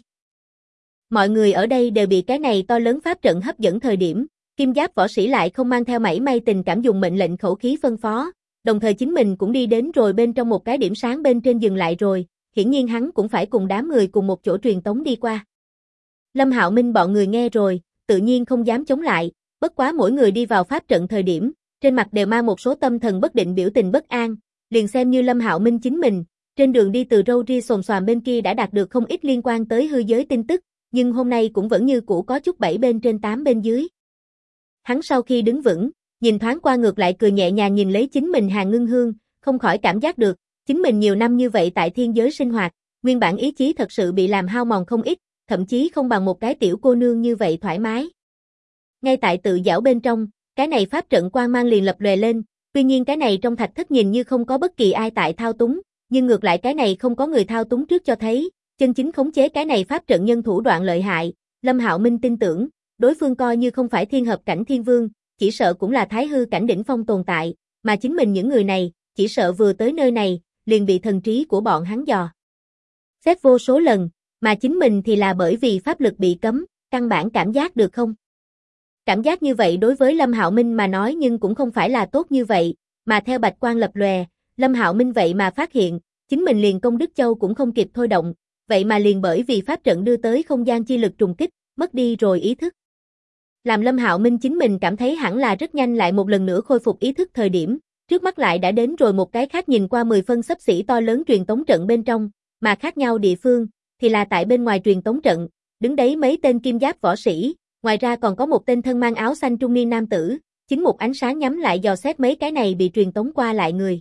Mọi người ở đây đều bị cái này to lớn pháp trận hấp dẫn thời điểm, kim giáp võ sĩ lại không mang theo mảy may tình cảm dùng mệnh lệnh khẩu khí phân phó, đồng thời chính mình cũng đi đến rồi bên trong một cái điểm sáng bên trên dừng lại rồi, hiển nhiên hắn cũng phải cùng đám người cùng một chỗ truyền tống đi qua. Lâm Hạo Minh bọn người nghe rồi, tự nhiên không dám chống lại, bất quá mỗi người đi vào pháp trận thời điểm, trên mặt đều mang một số tâm thần bất định biểu tình bất an, liền xem như Lâm Hạo Minh chính mình, trên đường đi từ râu ria xồm xoàm bên kia đã đạt được không ít liên quan tới hư giới tin tức, nhưng hôm nay cũng vẫn như cũ có chút 7 bên trên 8 bên dưới. Hắn sau khi đứng vững, nhìn thoáng qua ngược lại cười nhẹ nhàng nhìn lấy chính mình Hàn Ngưng Hương, không khỏi cảm giác được, chính mình nhiều năm như vậy tại thiên giới sinh hoạt, nguyên bản ý chí thật sự bị làm hao mòn không ít, thậm chí không bằng một cái tiểu cô nương như vậy thoải mái. Ngay tại tự giảo bên trong, cái này pháp trận quang mang liền lập lòe lên, tuy nhiên cái này trong thạch thất nhìn như không có bất kỳ ai tại thao túng, nhưng ngược lại cái này không có người thao túng trước cho thấy, chân chính khống chế cái này pháp trận nhân thủ đoạn lợi hại, Lâm Hạo Minh tin tưởng, đối phương coi như không phải thiên hợp cảnh thiên vương, chỉ sợ cũng là thái hư cảnh đỉnh phong tồn tại, mà chính mình những người này, chỉ sợ vừa tới nơi này, liền bị thần trí của bọn hắn dò xét vô số lần, mà chính mình thì là bởi vì pháp lực bị cấm, căn bản cảm giác được không? Cảm giác như vậy đối với Lâm Hạo Minh mà nói nhưng cũng không phải là tốt như vậy, mà theo bạch quang lập lòe, Lâm Hạo Minh vậy mà phát hiện, chính mình liền công đức châu cũng không kịp thôi động, vậy mà liền bởi vì pháp trận đưa tới không gian chi lực trùng kích, mất đi rồi ý thức. Làm Lâm Hạo Minh chính mình cảm thấy hẳn là rất nhanh lại một lần nữa khôi phục ý thức thời điểm, trước mắt lại đã đến rồi một cái khác nhìn qua 10 phân xấp xỉ to lớn truyền tống trận bên trong, mà khác nhau địa phương, thì là tại bên ngoài truyền tống trận, đứng đấy mấy tên kim giáp võ sĩ, ngoài ra còn có một tên thân mang áo xanh trung niên nam tử, chính một ánh sáng nhắm lại dò xét mấy cái này bị truyền tống qua lại người.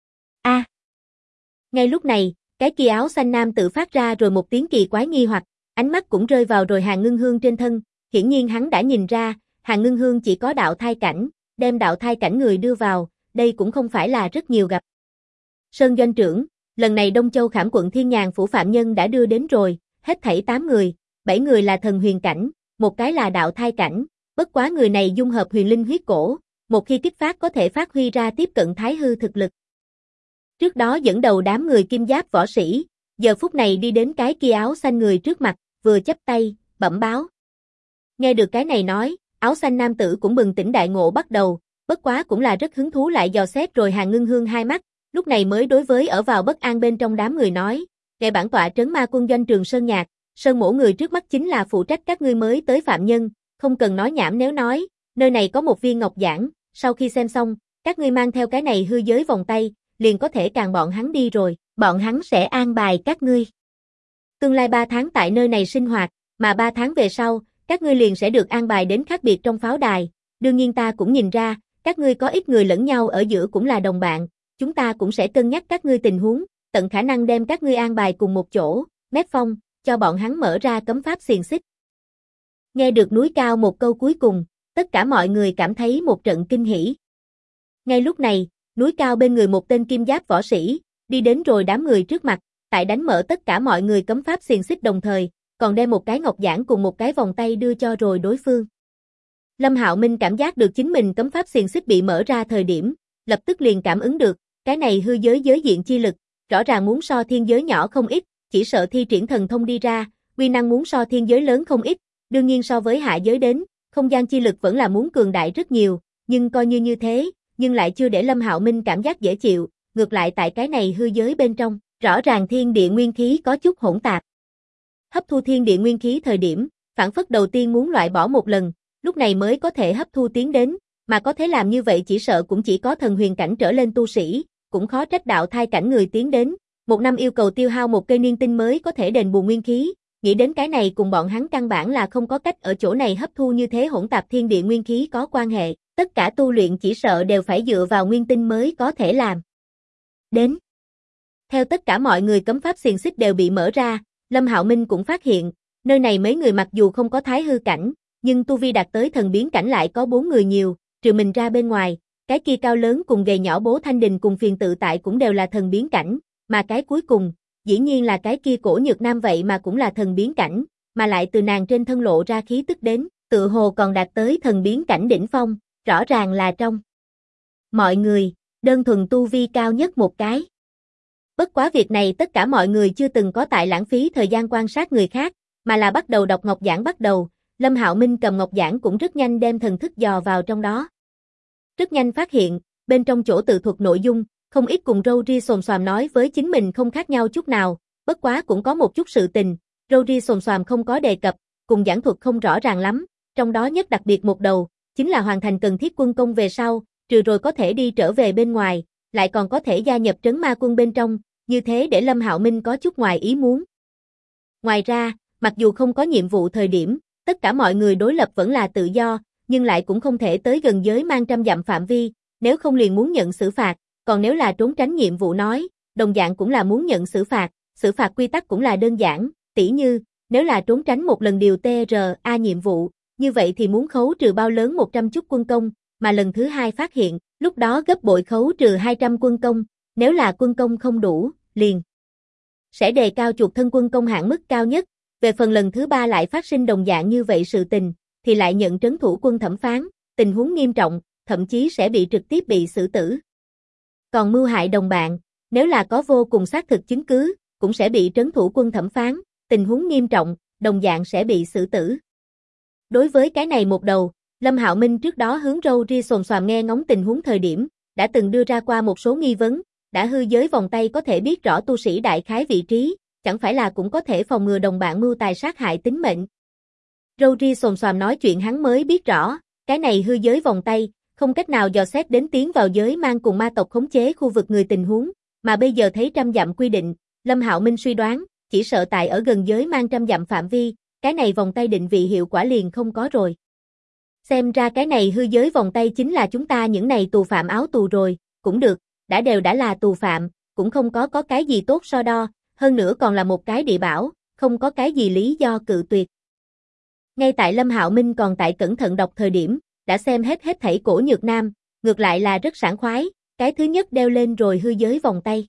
Ngay lúc này, cái kia áo xanh nam tử phát ra rồi một tiếng kỳ quái nghi hoặc, ánh mắt cũng rơi vào rồi Hàn Ngưng Hương trên thân, hiển nhiên hắn đã nhìn ra, Hàn Ngưng Hương chỉ có đạo thai cảnh, đem đạo thai cảnh người đưa vào, đây cũng không phải là rất nhiều gặp. Sơn doanh trưởng, lần này Đông Châu Khảm quận Thiên Nhàn phủ phạm nhân đã đưa đến rồi, hết thảy 8 người, 7 người là thần huyền cảnh, một cái là đạo thai cảnh, bất quá người này dung hợp huyền linh huyết cổ, một khi kích phát có thể phát huy ra tiếp cận thái hư thực lực. Trước đó dẫn đầu đám người kim giáp võ sĩ, giờ phút này đi đến cái kia áo xanh người trước mặt, vừa chắp tay, bẩm báo. Nghe được cái này nói, áo xanh nam tử cũng bừng tỉnh đại ngộ bắt đầu, bất quá cũng là rất hứng thú lại dò xét rồi Hàn Ngưng Hương hai mắt, lúc này mới đối với ở vào bất an bên trong đám người nói, "Ngài bản tọa trấn ma quân doanh Trường Sơn Nhạc, Sơn mỗ người trước mắt chính là phụ trách các ngươi mới tới phạm nhân, không cần nói nhảm nếu nói, nơi này có một viên ngọc giản, sau khi xem xong, các ngươi mang theo cái này hư giới vòng tay, liền có thể càng bọn hắn đi rồi, bọn hắn sẽ an bài các ngươi. Tương lai 3 tháng tại nơi này sinh hoạt, mà 3 tháng về sau, các ngươi liền sẽ được an bài đến khác biệt trong pháo đài, đương nhiên ta cũng nhìn ra, các ngươi có ít người lẫn nhau ở giữa cũng là đồng bạn, chúng ta cũng sẽ cân nhắc các ngươi tình huống, tận khả năng đem các ngươi an bài cùng một chỗ, Mép Phong, cho bọn hắn mở ra cấm pháp xiềng xích." Nghe được núi cao một câu cuối cùng, tất cả mọi người cảm thấy một trận kinh hỉ. Ngay lúc này, núi cao bên người một tên kim giáp võ sĩ, đi đến rồi đám người trước mặt, tại đánh mở tất cả mọi người cấm pháp xiềng xích đồng thời, còn đem một cái ngọc giản cùng một cái vòng tay đưa cho rồi đối phương. Lâm Hạo Minh cảm giác được chính mình cấm pháp xiềng xích bị mở ra thời điểm, lập tức liền cảm ứng được, cái này hư giới giới diện chi lực, rõ ràng muốn so thiên giới nhỏ không ít, chỉ sợ thi triển thần thông đi ra, uy năng muốn so thiên giới lớn không ít, đương nhiên so với hạ giới đến, không gian chi lực vẫn là muốn cường đại rất nhiều, nhưng coi như thế, nhưng lại chưa để Lâm Hạo Minh cảm giác dễ chịu, ngược lại tại cái này hư giới bên trong, rõ ràng thiên địa nguyên khí có chút hỗn tạp. Hấp thu thiên địa nguyên khí thời điểm, phản phất đầu tiên muốn loại bỏ một lần, lúc này mới có thể hấp thu tiến đến, mà có thể làm như vậy chỉ sợ cũng chỉ có thần huyền cảnh trở lên tu sĩ, cũng khó trách đạo thai cảnh người tiến đến, một năm yêu cầu tiêu hao một cây niên tinh mới có thể đền bù nguyên khí, nghĩ đến cái này cùng bọn hắn căn bản là không có cách ở chỗ này hấp thu như thế hỗn tạp thiên địa nguyên khí có quan hệ, tất cả tu luyện chỉ sợ đều phải dựa vào nguyên tinh mới có thể làm. Đến. Theo tất cả mọi người cấm pháp xiềng xích đều bị mở ra, Lâm Hạo Minh cũng phát hiện, nơi này mấy người mặc dù không có thái hư cảnh, nhưng tu vi đạt tới thần biến cảnh lại có 4 người nhiều, trừ mình ra bên ngoài, cái kia cao lớn cùng gầy nhỏ Bố Thanh Đình cùng Phiền Tự Tại cũng đều là thần biến cảnh, mà cái cuối cùng, dĩ nhiên là cái kia Cổ Nhược Nam vậy mà cũng là thần biến cảnh, mà lại từ nàng trên thân lộ ra khí tức đến, tựa hồ còn đạt tới thần biến cảnh đỉnh phong, rõ ràng là trong mọi người, đơn thuần tu vi cao nhất một cái. Bất quá việc này tất cả mọi người chưa từng có tại lãng phí thời gian quan sát người khác, mà là bắt đầu đọc ngọc giản bắt đầu, Lâm Hạo Minh cầm ngọc giản cũng rất nhanh đem thần thức dò vào trong đó. Rất nhanh phát hiện, bên trong chỗ tự thuật nội dung, không ít cùng râu ria xồm xoàm nói với chính mình không khác nhau chút nào, bất quá cũng có một chút sự tình, râu ria xồm xoàm không có đề cập, cùng giảng thuật không rõ ràng lắm, trong đó nhất đặc biệt một đầu, chính là hoàn thành cần thiết quân công về sau, trừ rồi có thể đi trở về bên ngoài, lại còn có thể gia nhập trấn ma quân bên trong, như thế để Lâm Hạo Minh có chút ngoài ý muốn. Ngoài ra, mặc dù không có nhiệm vụ thời điểm, tất cả mọi người đối lập vẫn là tự do, nhưng lại cũng không thể tới gần giới mang trăm dặm phạm vi, nếu không liền muốn nhận xử phạt, còn nếu là trốn tránh nhiệm vụ nói, đồng dạng cũng là muốn nhận xử phạt quy tắc cũng là đơn giản, tỉ như, nếu là trốn tránh một lần điều TRA nhiệm vụ, như vậy thì muốn khấu trừ bao lớn 100 chút quân công, mà lần thứ hai phát hiện, lúc đó gấp bội khấu trừ 200 quân công, nếu là quân công không đủ, liền sẽ đề cao chuột thân quân công hạn mức cao nhất, về phần lần thứ ba lại phát sinh đồng dạng như vậy sự tình, thì lại nhận trấn thủ quân thẩm phán, tình huống nghiêm trọng, thậm chí sẽ bị trực tiếp bị xử tử. Còn mưu hại đồng bạn, nếu là có vô cùng xác thực chứng cứ, cũng sẽ bị trấn thủ quân thẩm phán, tình huống nghiêm trọng, đồng dạng sẽ bị xử tử. Đối với cái này một đầu, Lâm Hạo Minh trước đó hướng Râu Ria Xồm Xoàm nghe ngóng tình huống thời điểm, đã từng đưa ra qua một số nghi vấn, đã hư giới vòng tay có thể biết rõ tu sĩ đại khái vị trí, chẳng phải là cũng có thể phòng ngừa đồng bạn mưu tài sát hại tính mệnh. Râu Ria Xồm Xoàm nói chuyện hắn mới biết rõ, cái này hư giới vòng tay, không cách nào dò xét đến tiến vào giới mang cùng ma tộc khống chế khu vực người tình huống, mà bây giờ thấy trăm dặm quy định, Lâm Hạo Minh suy đoán, chỉ sợ tại ở gần giới mang trăm dặm phạm vi, cái này vòng tay định vị hiệu quả liền không có rồi. Xem ra cái này hư giới vòng tay chính là chúng ta những này tù phạm áo tù rồi, cũng được, đã là tù phạm, cũng không có cái gì tốt so đo, hơn nữa còn là một cái địa bảo, không có cái gì lý do cự tuyệt. Ngay tại Lâm Hạo Minh còn tại cẩn thận đọc thời điểm, đã xem hết thảy cổ nhược nam, ngược lại là rất sảng khoái, cái thứ nhất đeo lên rồi hư giới vòng tay.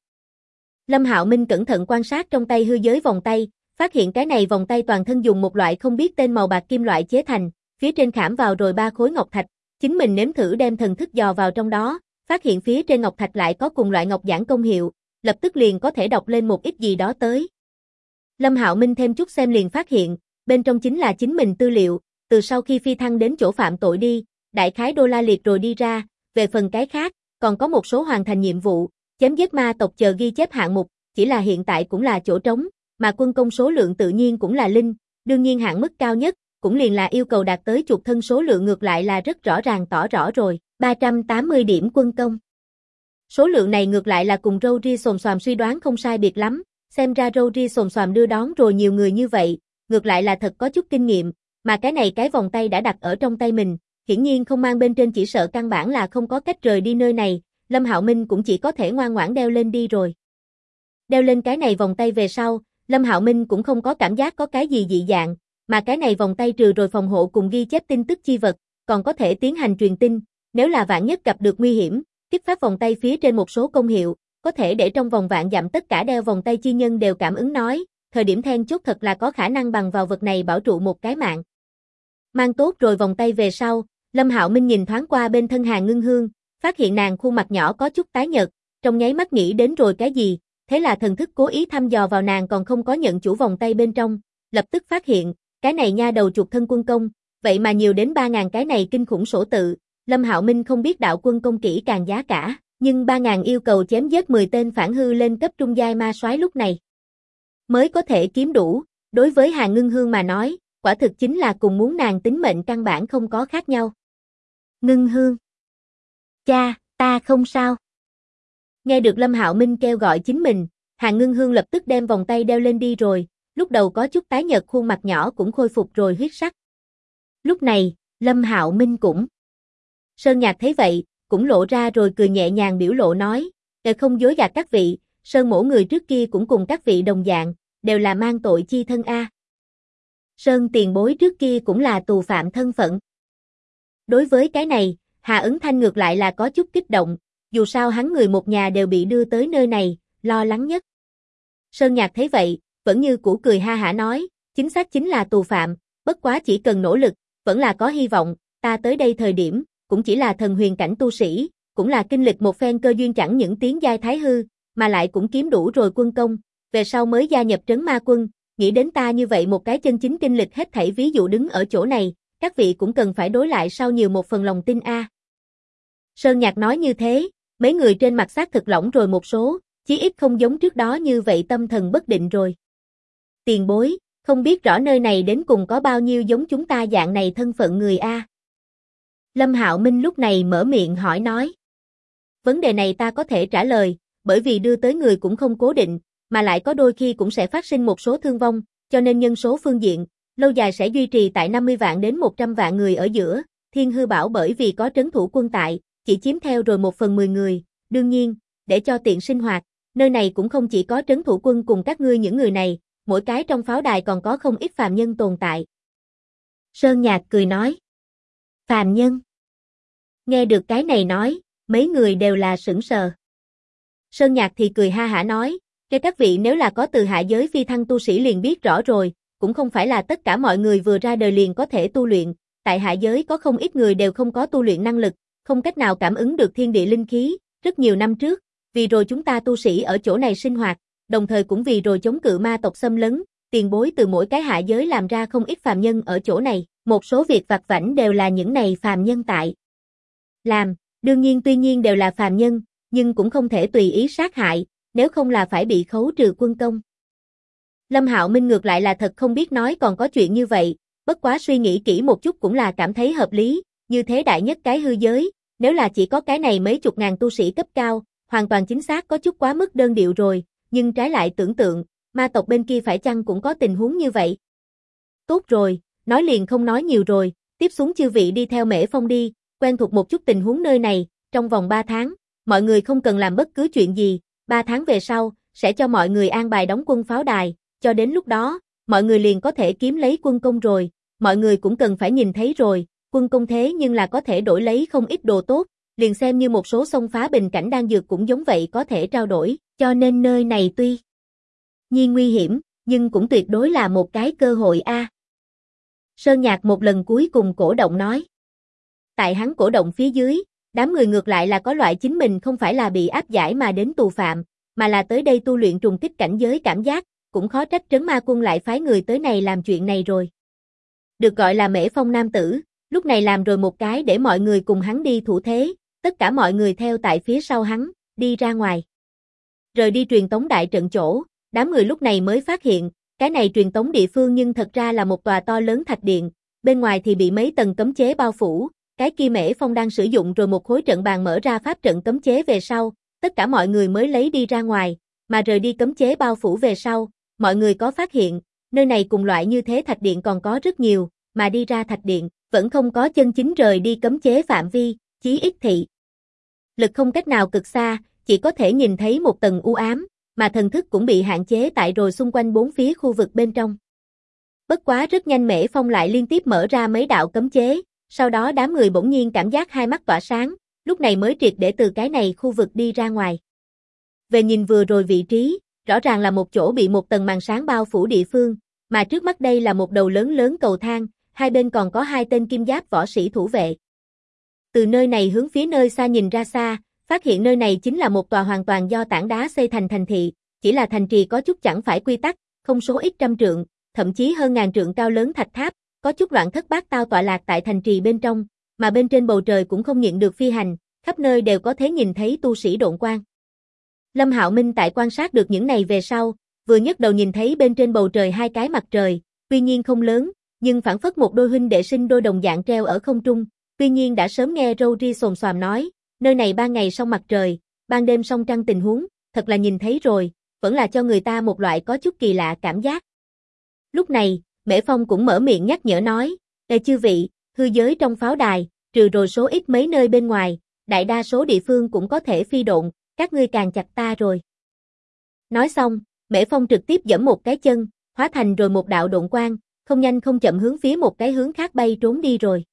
Lâm Hạo Minh cẩn thận quan sát trong tay hư giới vòng tay, phát hiện cái này vòng tay toàn thân dùng một loại không biết tên màu bạc kim loại chế thành, phía trên khảm vào rồi 3 khối ngọc thạch, chính mình nếm thử đem thần thức dò vào trong đó, phát hiện phía trên ngọc thạch lại có cùng loại ngọc giản công hiệu, lập tức liền có thể đọc lên một ít gì đó tới. Lâm Hạo Minh thêm chút xem liền phát hiện, bên trong chính là chính mình tư liệu, từ sau khi phi thăng đến chỗ phạm tội đi, đại khái đô la liệt rồi đi ra, về phần cái khác, còn có một số hoàn thành nhiệm vụ, chém giết ma tộc chờ ghi chép hạng mục, chỉ là hiện tại cũng là chỗ trống, mà quân công số lượng tự nhiên cũng là linh, đương nhiên hạn mức cao nhất, cũng liền là yêu cầu đạt tới chuột thân số lượng ngược lại là rất rõ ràng tỏ rõ rồi, 380 điểm quân công. Số lượng này ngược lại là cùng Râu Ria Xồm Xoàm suy đoán không sai biệt lắm, xem ra Râu Ria Xồm Xoàm đưa đón rồi nhiều người như vậy, ngược lại là thật có chút kinh nghiệm, mà cái này cái vòng tay đã đặt ở trong tay mình, hiển nhiên không mang bên trên chỉ sợ căn bản là không có cách rời đi nơi này, Lâm Hạo Minh cũng chỉ có thể ngoan ngoãn đeo lên đi rồi. Đeo lên cái này vòng tay về sau, Lâm Hạo Minh cũng không có cảm giác có cái gì dị dạng, mà cái này vòng tay trừ rồi phòng hộ cùng ghi chép tin tức chi vật, còn có thể tiến hành truyền tin, nếu là vạn nhất gặp được nguy hiểm, kích phát vòng tay phía trên một số công hiệu, có thể để trong vòng vạn dặm tất cả đeo vòng tay chi nhân đều cảm ứng nói, thời điểm then chốt thật là có khả năng bằng vào vật này bảo trụ một cái mạng. Mang tốt rồi vòng tay về sau, Lâm Hạo Minh nhìn thoáng qua bên thân Hàn Ngưng Hương, phát hiện nàng khuôn mặt nhỏ có chút tái nhợt, trong nháy mắt nghĩ đến rồi cái gì, thế là thần thức cố ý thăm dò vào nàng còn không có nhận chủ vòng tay bên trong, lập tức phát hiện, cái này nha đầu chuột thân quân công, vậy mà nhiều đến 3.000 cái này kinh khủng sổ tự, Lâm Hạo Minh không biết đạo quân công kỹ càng giá cả, nhưng 3.000 yêu cầu chém giết 10 tên phản hư lên cấp trung giai ma soái lúc này mới có thể kiếm đủ, đối với Hàn Ngưng Hương mà nói, quả thực chính là cùng muốn nàng tính mệnh căn bản không có khác nhau. Ngưng Hương. Cha, ta không sao. Nghe được Lâm Hạo Minh kêu gọi chính mình, Hàn Ngưng Hương lập tức đem vòng tay đeo lên đi rồi, lúc đầu có chút tái nhợt khuôn mặt nhỏ cũng khôi phục rồi huyết sắc. Lúc này, Lâm Hạo Minh cũng. Sơn Nhạc thấy vậy, cũng lộ ra rồi cười nhẹ nhàng biểu lộ nói, không dối gạt các vị, Sơn mỗ người trước kia cũng cùng các vị đồng dạng, đều là mang tội chi thân a. Sơn tiền bối trước kia cũng là tù phạm thân phận. Đối với cái này, Hà Ứng Thanh ngược lại là có chút kích động, dù sao hắn người một nhà đều bị đưa tới nơi này, lo lắng nhất. Sơn Nhạc thấy vậy, vẫn như cũ cười ha hả nói, chính xác chính là tù phạm, bất quá chỉ cần nỗ lực, vẫn là có hy vọng, ta tới đây thời điểm, cũng chỉ là thần huyền cảnh tu sĩ, cũng là kinh lịch một phen cơ duyên chẳng những tiến giai thái hư, mà lại cũng kiếm đủ rồi quân công, về sau mới gia nhập trấn ma quân, nghĩ đến ta như vậy một cái chân chính kinh lịch hết thảy ví dụ đứng ở chỗ này, các vị cũng cần phải đối lại sau nhiều một phần lòng tin a. Sơn Nhạc nói như thế, mấy người trên mặt xác thực lỏng rồi một số, chí ít không giống trước đó như vậy tâm thần bất định rồi. Tiền bối, không biết rõ nơi này đến cùng có bao nhiêu giống chúng ta dạng này thân phận người a. Lâm Hạo Minh lúc này mở miệng hỏi nói. Vấn đề này ta có thể trả lời, bởi vì đưa tới người cũng không cố định, mà lại có đôi khi cũng sẽ phát sinh một số thương vong, cho nên nhân số phương diện, lâu dài sẽ duy trì tại 50 vạn đến 100 vạn người ở giữa, Thiên Hư Bảo bởi vì có trấn thủ quân tại, chỉ chiếm theo rồi 1/10 người, đương nhiên, để cho tiện sinh hoạt, nơi này cũng không chỉ có trấn thủ quân cùng các ngươi những người này, mỗi cái trong pháo đài còn có không ít phàm nhân tồn tại. Sơn Nhạc cười nói. Phàm nhân. Nghe được cái này nói, mấy người đều là sững sờ. Sơn Nhạc thì cười ha hả nói, cho các vị nếu là có từ hạ giới phi thăng tu sĩ liền biết rõ rồi, cũng không phải là tất cả mọi người vừa ra đời liền có thể tu luyện, tại hạ giới có không ít người đều không có tu luyện năng lực, không cách nào cảm ứng được thiên địa linh khí, rất nhiều năm trước, vì rồi chúng ta tu sĩ ở chỗ này sinh hoạt, đồng thời cũng vì rồi chống cự ma tộc xâm lấn, tiền bối từ mỗi cái hạ giới làm ra không ít phàm nhân ở chỗ này, một số việc vặt vãnh đều là những này phàm nhân tại làm, đương nhiên tuy nhiên đều là phàm nhân, nhưng cũng không thể tùy ý sát hại, nếu không là phải bị khấu trừ quân công. Lâm Hạo Minh ngược lại là thật không biết nói còn có chuyện như vậy, bất quá suy nghĩ kỹ một chút cũng là cảm thấy hợp lý, như thế đại nhất cái hư giới, nếu là chỉ có cái này mấy chục ngàn tu sĩ cấp cao, hoàn toàn chính xác có chút quá mức đơn điệu rồi, nhưng trái lại tưởng tượng, ma tộc bên kia phải chăng cũng có tình huống như vậy. Tốt rồi, nói liền không nói nhiều rồi, tiếp xuống chư vị đi theo Mễ Phong đi, quen thuộc một chút tình huống nơi này, trong vòng 3 tháng, mọi người không cần làm bất cứ chuyện gì, 3 tháng về sau, sẽ cho mọi người an bài đóng quân pháo đài, cho đến lúc đó, mọi người liền có thể kiếm lấy quân công rồi, mọi người cũng cần phải nhìn thấy rồi, quân công thế nhưng là có thể đổi lấy không ít đồ tốt, liền xem như một số xông phá bình cảnh đan dược cũng giống vậy có thể trao đổi, cho nên nơi này tuy nhiên nguy hiểm, nhưng cũng tuyệt đối là một cái cơ hội a. Sơn Nhạc một lần cuối cùng cổ động nói. Tại hắn cổ động phía dưới, đám người ngược lại là có loại chính mình không phải là bị áp giải mà đến tù phạm, mà là tới đây tu luyện trùng kích cảnh giới cảm giác, cũng khó trách Trấn Ma Quân lại phái người tới này làm chuyện này rồi. Được gọi là Mễ Phong nam tử, lúc này làm rồi một cái để mọi người cùng hắn đi thủ thế, tất cả mọi người theo tại phía sau hắn, đi ra ngoài. Rời đi truyền tống đại trận chỗ, đám người lúc này mới phát hiện, cái này truyền tống địa phương nhưng thật ra là một tòa to lớn thạch điện, bên ngoài thì bị mấy tầng cấm chế bao phủ, cái kia Mễ Phong đang sử dụng rồi một khối trận bàn mở ra pháp trận cấm chế về sau, tất cả mọi người mới lấy đi ra ngoài, mà rời đi cấm chế bao phủ về sau, mọi người có phát hiện, nơi này cùng loại như thế thạch điện còn có rất nhiều, mà đi ra thạch điện, vẫn không có chân chính rời đi cấm chế phạm vi, chí ít thị. Lực không cách nào cực xa, chỉ có thể nhìn thấy một tầng u ám, mà thần thức cũng bị hạn chế tại rồi xung quanh bốn phía khu vực bên trong. Bất quá rất nhanh Mễ Phong lại liên tiếp mở ra mấy đạo cấm chế, sau đó đám người bỗng nhiên cảm giác hai mắt tỏa sáng, lúc này mới triệt để từ cái này khu vực đi ra ngoài. Về nhìn vừa rồi vị trí, rõ ràng là một chỗ bị một tầng màn sáng bao phủ địa phương, mà trước mắt đây là một đầu lớn lớn cầu thang, hai bên còn có hai tên kim giáp võ sĩ thủ vệ. Từ nơi này hướng phía nơi xa nhìn ra xa, phát hiện nơi này chính là một tòa hoàn toàn do tảng đá xây thành thành thị, chỉ là thành trì có chút chẳng phải quy tắc, không số ít trăm trượng, thậm chí hơn ngàn trượng cao lớn thạch tháp, có chút loạn thất bát tao tọa lạc tại thành trì bên trong, mà bên trên bầu trời cũng không nhịn được phi hành, khắp nơi đều có thể nhìn thấy tu sĩ độn quang. Lâm Hạo Minh tại quan sát được những này về sau, vừa nhấc đầu nhìn thấy bên trên bầu trời hai cái mặt trời, tuy nhiên không lớn, nhưng phảng phất một đôi huynh đệ sinh đôi đồng dạng treo ở không trung, tuy nhiên đã sớm nghe Rory xồm xoàm nói, nơi này ban ngày song mặt trời, ban đêm song trăng tình huống, thật là nhìn thấy rồi, vẫn là cho người ta một loại có chút kỳ lạ cảm giác. Lúc này, Mễ Phong cũng mở miệng nhắc nhở nói, "Ê chư vị, hư giới trong pháo đài, trừ rồi số ít mấy nơi bên ngoài, đại đa số địa phương cũng có thể phi độn, các ngươi càng chặt ta rồi." Nói xong, Mễ Phong trực tiếp giẫm một cái chân, hóa thành rồi một đạo độn quang, không nhanh không chậm hướng phía một cái hướng khác bay trốn đi rồi.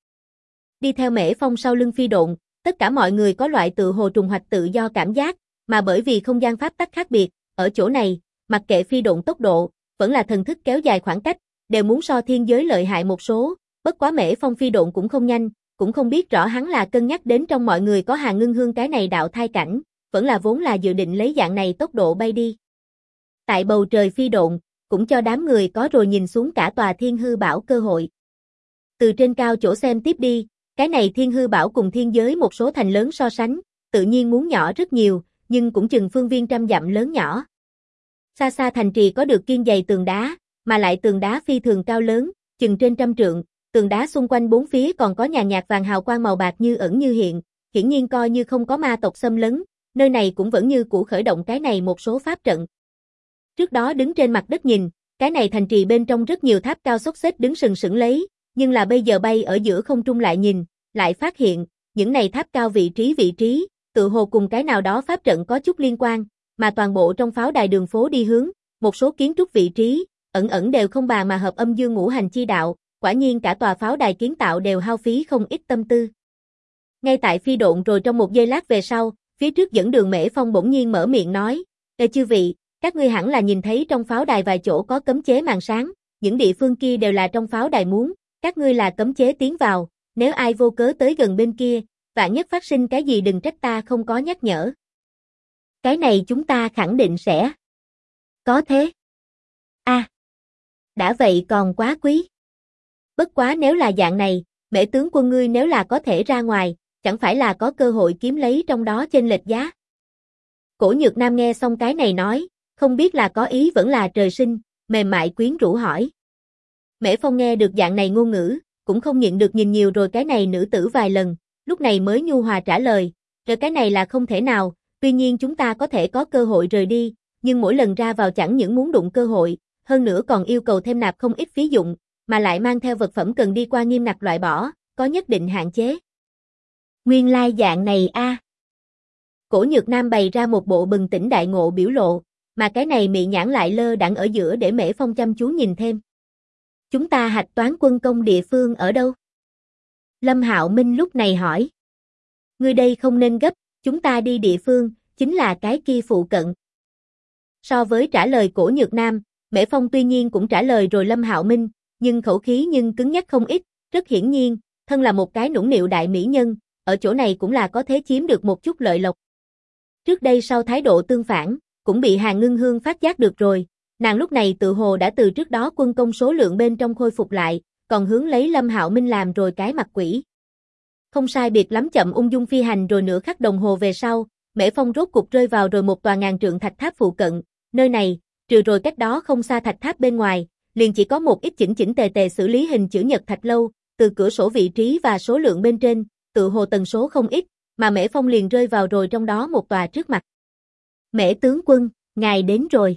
Đi theo Mễ Phong sau lưng phi độn, tất cả mọi người có loại tự hồ trùng hoạch tự do cảm giác, mà bởi vì không gian pháp tắc khác biệt, ở chỗ này, mặc kệ phi độn tốc độ, vẫn là thần thức kéo dài khoảng cách, đều muốn so thiên giới lợi hại một số, bất quá Mễ Phong phi độn cũng không nhanh, cũng không biết rõ hắn là cân nhắc đến trong mọi người có Hà Ngưng Hương cái này đạo thai cảnh, vẫn là vốn là dự định lấy dạng này tốc độ bay đi. Tại bầu trời phi độn, cũng cho đám người có rồi nhìn xuống cả tòa Thiên Hư Bảo cơ hội. Từ trên cao chỗ xem tiếp đi, cái này Thiên Hư Bảo cùng thiên giới một số thành lớn so sánh, tự nhiên muốn nhỏ rất nhiều, nhưng cũng chừng phương viên trăm dặm lớn nhỏ. Xa xa thành trì có được kiên dày tường đá, mà lại tường đá phi thường cao lớn, chừng trên trăm trượng, tường đá xung quanh bốn phía còn có nhàn nhạt vàng hào quang màu bạc như ẩn như hiện, hiển nhiên coi như không có ma tộc xâm lấn, nơi này cũng vẫn như cũ khởi động cái này một số pháp trận. Trước đó đứng trên mặt đất nhìn, cái này thành trì bên trong rất nhiều tháp cao xốc xếch đứng sừng sững lấy, nhưng là bây giờ bay ở giữa không trung lại nhìn, lại phát hiện, những này tháp cao vị trí, tự hồ cùng cái nào đó pháp trận có chút liên quan, mà toàn bộ trong pháo đài đường phố đi hướng, một số kiến trúc vị trí, ẩn đều không bàn mà hợp âm dương ngũ hành chi đạo, quả nhiên cả tòa pháo đài kiến tạo đều hao phí không ít tâm tư. Ngay tại phi độn rồi trong một giây lát về sau, phía trước dẫn đường Mễ Phong bỗng nhiên mở miệng nói, chư vị, các ngươi hẳn là nhìn thấy trong pháo đài vài chỗ có cấm chế màn sáng, những địa phương kia đều là trong pháo đài muốn, các ngươi là cấm chế tiến vào, nếu ai vô cớ tới gần bên kia, vạn nhất phát sinh cái gì đừng trách ta không có nhắc nhở. Cái này chúng ta khẳng định sẽ. Có thế. Đã vậy còn quá quý. Bất quá nếu là dạng này, Mễ tướng quân ngươi nếu là có thể ra ngoài, chẳng phải là có cơ hội kiếm lấy trong đó chênh lệch giá. Cổ Nhược Nam nghe xong cái này nói, không biết là có ý vẫn là trời sinh, mềm mại quyến rũ hỏi. Mễ Phong nghe được dạng này ngôn ngữ, cũng không nhịn được nhìn nhiều rồi cái này nữ tử vài lần, lúc này mới nhu hòa trả lời, rồi cái này là không thể nào, tuy nhiên chúng ta có thể có cơ hội rời đi, nhưng mỗi lần ra vào chẳng những muốn đụng cơ hội, hơn nữa còn yêu cầu thêm nạp không ít phí dụng, mà lại mang theo vật phẩm cần đi qua nghiêm ngặt loại bỏ, có nhất định hạn chế. Nguyên lai dạng này a. Cổ Nhược Nam bày ra một bộ bừng tỉnh đại ngộ biểu lộ, mà cái này mị nhãn lại lơ đãng ở giữa để Mễ Phong chăm chú nhìn thêm. Chúng ta hạch toán quân công địa phương ở đâu? Lâm Hạo Minh lúc này hỏi. Ngươi đây không nên gấp, chúng ta đi địa phương, chính là cái kia phụ cận. So với trả lời Cổ Nhược Nam, Mễ Phong tuy nhiên cũng trả lời rồi Lâm Hạo Minh, nhưng khẩu khí nhưng cứng nhắc không ít, rất hiển nhiên, thân là một cái nũng nịu đại mỹ nhân, ở chỗ này cũng là có thể chiếm được một chút lợi lộc. Trước đây sau thái độ tương phản, cũng bị Hàn Ngưng Hương phát giác được rồi, nàng lúc này tự hồ đã từ trước đó quân công số lượng bên trong khôi phục lại, còn hướng lấy Lâm Hạo Minh làm rồi cái mặt quỷ. Không sai biệt lắm chậm ung dung phi hành rồi nửa khắc đồng hồ về sau, Mễ Phong rốt cục rơi vào rồi một tòa ngàn trượng thạch tháp phụ cận, nơi này, trừ rồi cách đó không xa thạch tháp bên ngoài, liền chỉ có một ít chỉnh tề tề xử lý hình chữ nhật thạch lâu, từ cửa sổ vị trí và số lượng bên trên, tự hồ tần số không ít, mà Mễ Phong liền rơi vào rồi trong đó một tòa trước mặt. Mễ tướng quân, ngài đến rồi.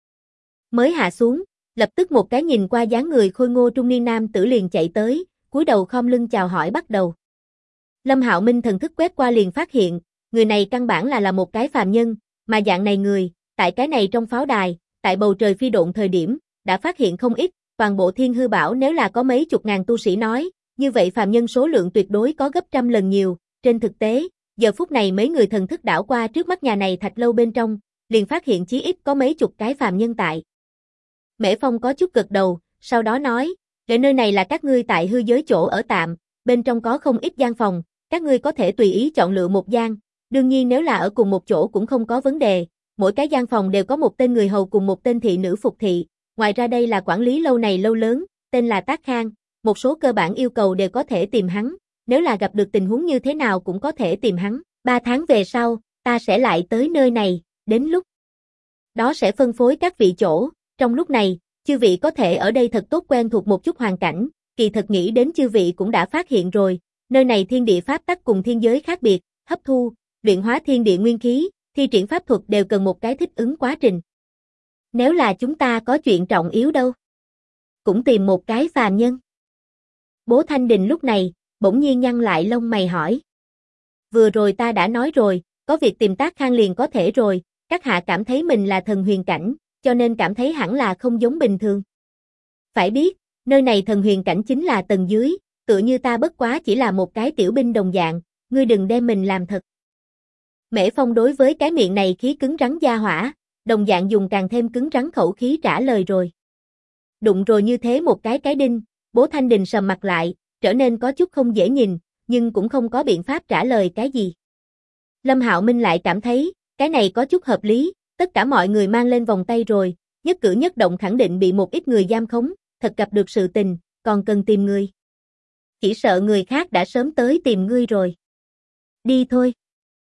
Mới hạ xuống, lập tức một cái nhìn qua dáng người khôi ngô trung niên nam tử liền chạy tới, cúi đầu khom lưng chào hỏi bắt đầu. Lâm Hạo Minh thần thức quét qua liền phát hiện, người này căn bản là một cái phàm nhân, mà dạng này người, tại cái này trong pháo đài, tại bầu trời phi độn thời điểm, đã phát hiện không ít, toàn bộ Thiên Hư Bảo nếu là có mấy chục ngàn tu sĩ nói, như vậy phàm nhân số lượng tuyệt đối có gấp trăm lần nhiều, trên thực tế, giờ phút này mấy người thần thức đảo qua trước mắt nhà này thạch lâu bên trong, liền phát hiện chí ít có mấy chục cái phàm nhân tại. Mễ Phong có chút gật đầu, sau đó nói, để nơi này là các ngươi tại hư giới chỗ ở tạm, bên trong có không ít gian phòng, các ngươi có thể tùy ý chọn lựa một gian, đương nhiên nếu là ở cùng một chỗ cũng không có vấn đề, mỗi cái gian phòng đều có một tên người hầu cùng một tên thị nữ phục thị, ngoài ra đây là quản lý lâu này lâu lớn, tên là Tác Khang, một số cơ bản yêu cầu đều có thể tìm hắn, nếu là gặp được tình huống như thế nào cũng có thể tìm hắn, 3 tháng về sau, ta sẽ lại tới nơi này, đến lúc đó sẽ phân phối các vị chỗ, trong lúc này, chư vị có thể ở đây thật tốt quen thuộc một chút hoàn cảnh, kỳ thật nghĩ đến chư vị cũng đã phát hiện rồi, nơi này thiên địa pháp tắc cùng thiên giới khác biệt, hấp thu, luyện hóa thiên địa nguyên khí, thi triển pháp thuật đều cần một cái thích ứng quá trình. Nếu là chúng ta có chuyện trọng yếu đâu? Cũng tìm một cái phàm nhân. Bố Thanh Đình lúc này, bỗng nhiên nhăn lại lông mày hỏi. Vừa rồi ta đã nói rồi, có việc tìm Tác Khang liền có thể rồi, các hạ cảm thấy mình là thần huyền cảnh, cho nên cảm thấy hẳn là không giống bình thường. Phải biết, nơi này thần huyền cảnh chính là tầng dưới, tựa như ta bất quá chỉ là một cái tiểu binh đồng dạng, ngươi đừng đem mình làm thật. Mễ Phong đối với cái miệng này khí cứng rắn gia hỏa, đồng dạng dùng càng thêm cứng rắn khẩu khí trả lời rồi. Đụng rồi như thế một cái đinh, Bố Thanh Đình sầm mặt lại, trở nên có chút không dễ nhìn, nhưng cũng không có biện pháp trả lời cái gì. Lâm Hạo Minh lại cảm thấy, cái này có chút hợp lý, tất cả mọi người mang lên vòng tay rồi, nhất cử nhất động khẳng định bị một ít người giam khống, thật gặp được sự tình, còn cần tìm người. Chỉ sợ người khác đã sớm tới tìm ngươi rồi. Đi thôi.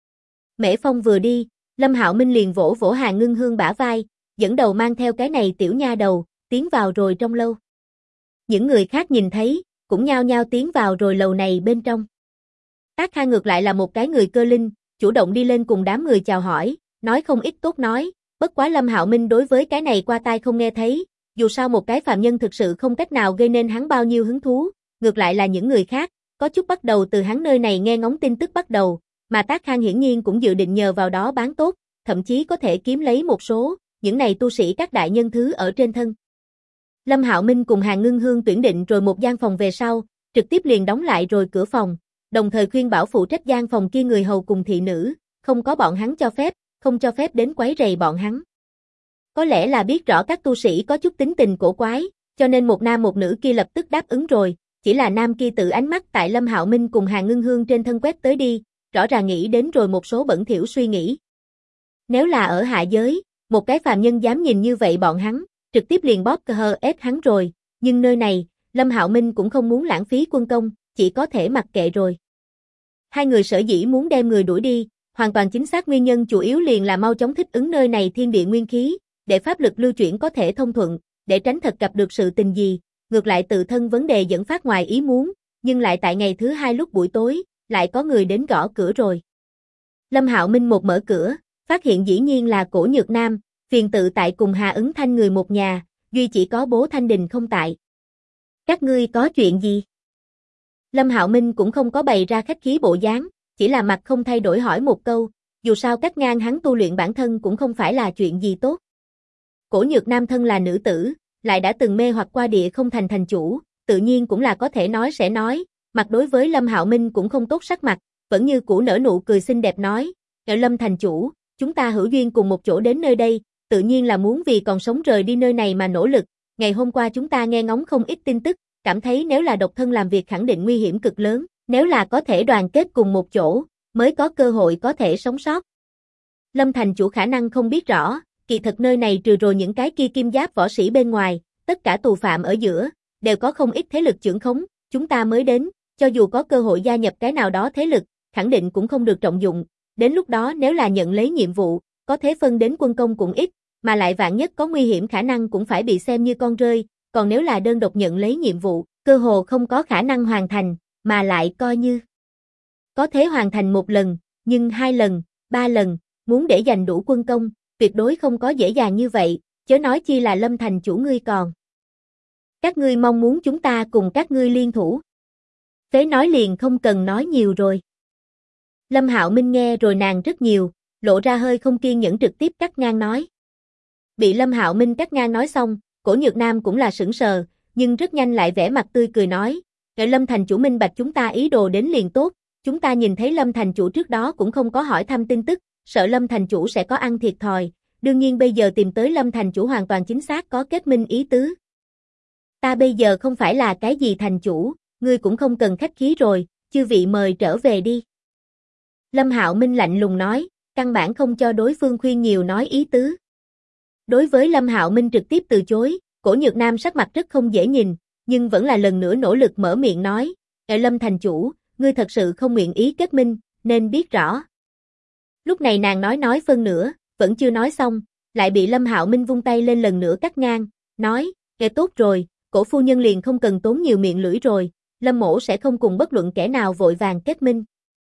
Mễ Phong vừa đi, Lâm Hạo Minh liền vỗ vỗ Hàn Ngưng Hương bả vai, dẫn đầu mang theo cái này tiểu nha đầu, tiến vào rồi trong lâu. Những người khác nhìn thấy, cũng nhao nhao tiến vào rồi lầu này bên trong. Tác Khang ngược lại là một cái người cơ linh, chủ động đi lên cùng đám người chào hỏi, nói không ít tốt nói, bất quá Lâm Hạo Minh đối với cái này qua tai không nghe thấy, dù sao một cái phạm nhân thực sự không cách nào gây nên hắn bao nhiêu hứng thú, ngược lại là những người khác, có chút bắt đầu từ hắn nơi này nghe ngóng tin tức bắt đầu, mà Tác Khang hiển nhiên cũng dự định nhờ vào đó bán tốt, thậm chí có thể kiếm lấy một số, những này tu sĩ các đại nhân thứ ở trên thân. Lâm Hạo Minh cùng Hàn Ngưng Hương tuyển định rồi một gian phòng về sau, trực tiếp liền đóng lại rồi cửa phòng, đồng thời khuyên bảo phụ trách gian phòng kia người hầu cùng thị nữ, không có bọn hắn cho phép, không cho phép đến quấy rầy bọn hắn. Có lẽ là biết rõ các tu sĩ có chút tính tình cổ quái, cho nên một nam một nữ kia lập tức đáp ứng rồi, chỉ là nam kia tự ánh mắt tại Lâm Hạo Minh cùng Hàn Ngưng Hương trên thân quét tới đi, rõ ràng nghĩ đến rồi một số bẩn thỉu suy nghĩ. Nếu là ở hạ giới, một cái phàm nhân dám nhìn như vậy bọn hắn, trực tiếp liền bóp cờ ép hắn rồi, nhưng nơi này, Lâm Hạo Minh cũng không muốn lãng phí quân công, chỉ có thể mặc kệ rồi. Hai người sở dĩ muốn đem người đuổi đi, hoàn toàn chính xác nguyên nhân chủ yếu liền là mau chóng thích ứng nơi này thiên địa nguyên khí, để pháp lực lưu chuyển có thể thông thuận, để tránh thật gặp được sự tình gì, ngược lại tự thân vấn đề dẫn phát ngoài ý muốn, nhưng lại tại ngày thứ hai lúc buổi tối, lại có người đến gõ cửa rồi. Lâm Hạo Minh một mở cửa, phát hiện dĩ nhiên là Cổ Nhược Nam, phiền tự tại cùng Hà Ứng Thanh người một nhà, duy chỉ có bố Thanh Đình không tại. Các ngươi có chuyện gì? Lâm Hạo Minh cũng không có bày ra khách khí bộ dáng, chỉ là mặt không thay đổi hỏi một câu, dù sao cách ngang hắn tu luyện bản thân cũng không phải là chuyện gì tốt. Cổ Nhược Nam thân là nữ tử, lại đã từng mê hoặc qua Địa Không Thành thành chủ, tự nhiên cũng là có thể nói sẽ nói, mặt đối với Lâm Hạo Minh cũng không tốt sắc mặt, vẫn như cũ nở nụ cười xinh đẹp nói, Lâm thành chủ, chúng ta hữu duyên cùng một chỗ đến nơi đây, tự nhiên là muốn vì còn sống rời đi nơi này mà nỗ lực, ngày hôm qua chúng ta nghe ngóng không ít tin tức, cảm thấy nếu là độc thân làm việc khẳng định nguy hiểm cực lớn, nếu là có thể đoàn kết cùng một chỗ, mới có cơ hội có thể sống sót. Lâm thành chủ khả năng không biết rõ, kỳ thật nơi này trừ rồi những cái kia kim giáp võ sĩ bên ngoài, tất cả tù phạm ở giữa, đều có không ít thế lực chưởng khống, chúng ta mới đến, cho dù có cơ hội gia nhập cái nào đó thế lực, khẳng định cũng không được trọng dụng, đến lúc đó nếu là nhận lấy nhiệm vụ, có thế phân đến quân công cũng ít, mà lại vạn nhất có nguy hiểm khả năng cũng phải bị xem như con rơi, còn nếu là đơn độc nhận lấy nhiệm vụ, cơ hồ không có khả năng hoàn thành, mà lại coi như có thể hoàn thành một lần, nhưng 2 lần, 3 lần, muốn để giành đủ quân công, tuyệt đối không có dễ dàng như vậy, chớ nói chi là Lâm thành chủ ngươi còn. Các ngươi mong muốn chúng ta cùng các ngươi liên thủ. Phế nói liền không cần nói nhiều rồi. Lâm Hạo Minh nghe rồi nàng rất nhiều, lộ ra hơi không kiên nhẫn trực tiếp cắt ngang nói. Bị Lâm Hạo Minh cắt ngang nói xong, Cổ Nhược Nam cũng là sững sờ, nhưng rất nhanh lại vẻ mặt tươi cười nói, Lâm thành chủ minh bạch chúng ta ý đồ đến liền tốt, chúng ta nhìn thấy Lâm thành chủ trước đó cũng không có hỏi thăm tin tức, sợ Lâm thành chủ sẽ có ăn thiệt thòi, đương nhiên bây giờ tìm tới Lâm thành chủ hoàn toàn chính xác có kết minh ý tứ. Ta bây giờ không phải là cái gì thành chủ, ngươi cũng không cần khách khí rồi, chư vị mời trở về đi. Lâm Hạo Minh lạnh lùng nói, căn bản không cho đối phương khuyên nhiều nói ý tứ. Đối với Lâm Hạo Minh trực tiếp từ chối, Cổ Nhược Nam sắc mặt rất không dễ nhìn, nhưng vẫn là lần nữa nỗ lực mở miệng nói, Lâm thành chủ, ngươi thật sự không nguyện ý kết minh, nên biết rõ. Lúc này nàng nói phân nửa, vẫn chưa nói xong, lại bị Lâm Hạo Minh vung tay lên lần nữa cắt ngang, nói, tốt rồi, Cổ phu nhân liền không cần tốn nhiều miệng lưỡi rồi, Lâm mỗ sẽ không cùng bất luận kẻ nào vội vàng kết minh.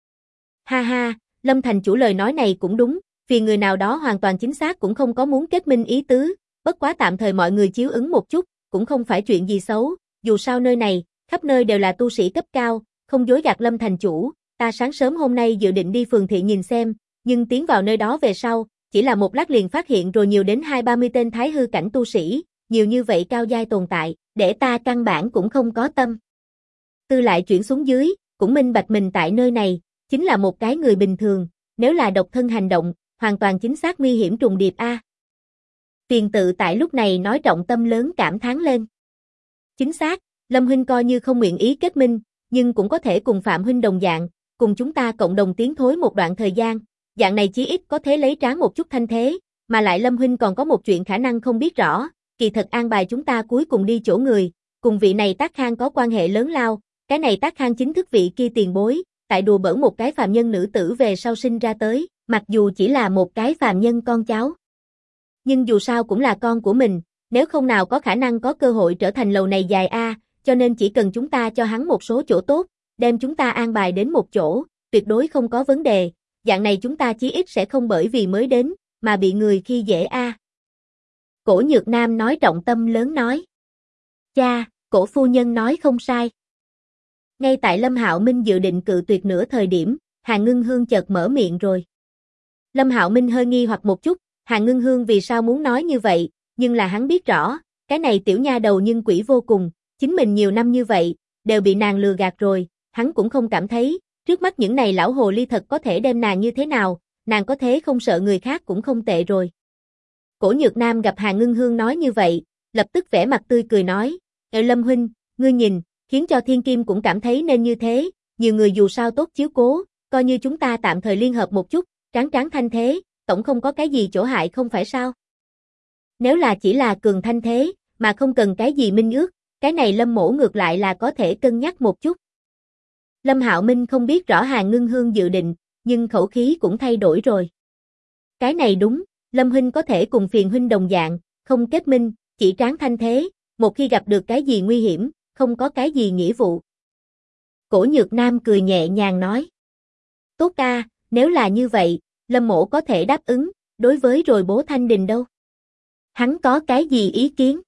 Ha ha, Lâm thành chủ lời nói này cũng đúng, vì người nào đó hoàn toàn chính xác cũng không có muốn kết minh ý tứ, bất quá tạm thời mọi người chiếu ứng một chút, cũng không phải chuyện gì xấu, dù sao nơi này, khắp nơi đều là tu sĩ cấp cao, không dối gạt Lâm thành chủ, ta sáng sớm hôm nay dự định đi phường thị nhìn xem, nhưng tiến vào nơi đó về sau, chỉ là một lát liền phát hiện rồi nhiều đến 20-30 tên thái hư cảnh tu sĩ, nhiều như vậy cao giai tồn tại, để ta căn bản cũng không có tâm. Tư lại chuyển xuống dưới, cũng minh bạch mình tại nơi này, chính là một cái người bình thường, nếu là độc thân hành động, hoàn toàn chính xác nguy hiểm trùng điệp a. Tiền tự tại lúc này nói trọng tâm lớn cảm thán lên. Chính xác, Lâm huynh coi như không nguyện ý kết minh, nhưng cũng có thể cùng Phạm huynh đồng dạng, cùng chúng ta cộng đồng tiến thối một đoạn thời gian, dạng này chí ít có thể lấy tráng một chút thanh thế, mà lại Lâm huynh còn có một chuyện khả năng không biết rõ, kỳ thật an bài chúng ta cuối cùng đi chỗ người, cùng vị này Tác Khang có quan hệ lớn lao, cái này Tác Khang chính thức vị kia tiền bối, tại đùa bỡn một cái phàm nhân nữ tử về sau sinh ra tới, mặc dù chỉ là một cái phàm nhân con cháu. Nhưng dù sao cũng là con của mình, nếu không nào có khả năng có cơ hội trở thành lầu này dài a, cho nên chỉ cần chúng ta cho hắn một số chỗ tốt, đem chúng ta an bài đến một chỗ, tuyệt đối không có vấn đề, dạng này chúng ta chí ít sẽ không bởi vì mới đến, mà bị người khi dễ a. Cổ Nhược Nam nói trọng tâm lớn nói. Cha, Cổ phu nhân nói không sai. Ngay tại Lâm Hạo Minh dự định cự tuyệt nửa thời điểm, Hàn Ngưng Hương chợt mở miệng rồi. Lâm Hạo Minh hơi nghi hoặc một chút, Hàn Ngưng Hương vì sao muốn nói như vậy, nhưng là hắn biết rõ, cái này tiểu nha đầu nhưng quỷ vô cùng, chính mình nhiều năm như vậy, đều bị nàng lừa gạt rồi, hắn cũng không cảm thấy, trước mắt những này lão hồ ly thật có thể đem nàng như thế nào, nàng có thế không sợ người khác cũng không tệ rồi. Cổ Nhược Nam gặp Hàn Ngưng Hương nói như vậy, lập tức vẻ mặt tươi cười nói, Lâm huynh, ngươi nhìn, khiến cho Thiên Kim cũng cảm thấy nên như thế, nhiều người dù sao tốt chiếu cố, coi như chúng ta tạm thời liên hợp một chút, tráng tráng thanh thế, tổng không có cái gì chỗ hại không phải sao? Nếu là chỉ là cường thanh thế, mà không cần cái gì minh ước, cái này Lâm mỗ ngược lại là có thể cân nhắc một chút. Lâm Hạo Minh không biết rõ Hàn Ngưng Hương dự định, nhưng khẩu khí cũng thay đổi rồi. Cái này đúng, Lâm huynh có thể cùng phiền huynh đồng dạng, không kết minh, chỉ tráng thanh thế, một khi gặp được cái gì nguy hiểm, không có cái gì nghĩa vụ. Cổ Nhược Nam cười nhẹ nhàng nói. Tốt ca, nếu là như vậy, Lâm mỗ có thể đáp ứng, đối với rồi bố Thanh Đình đâu? Hắn có cái gì ý kiến?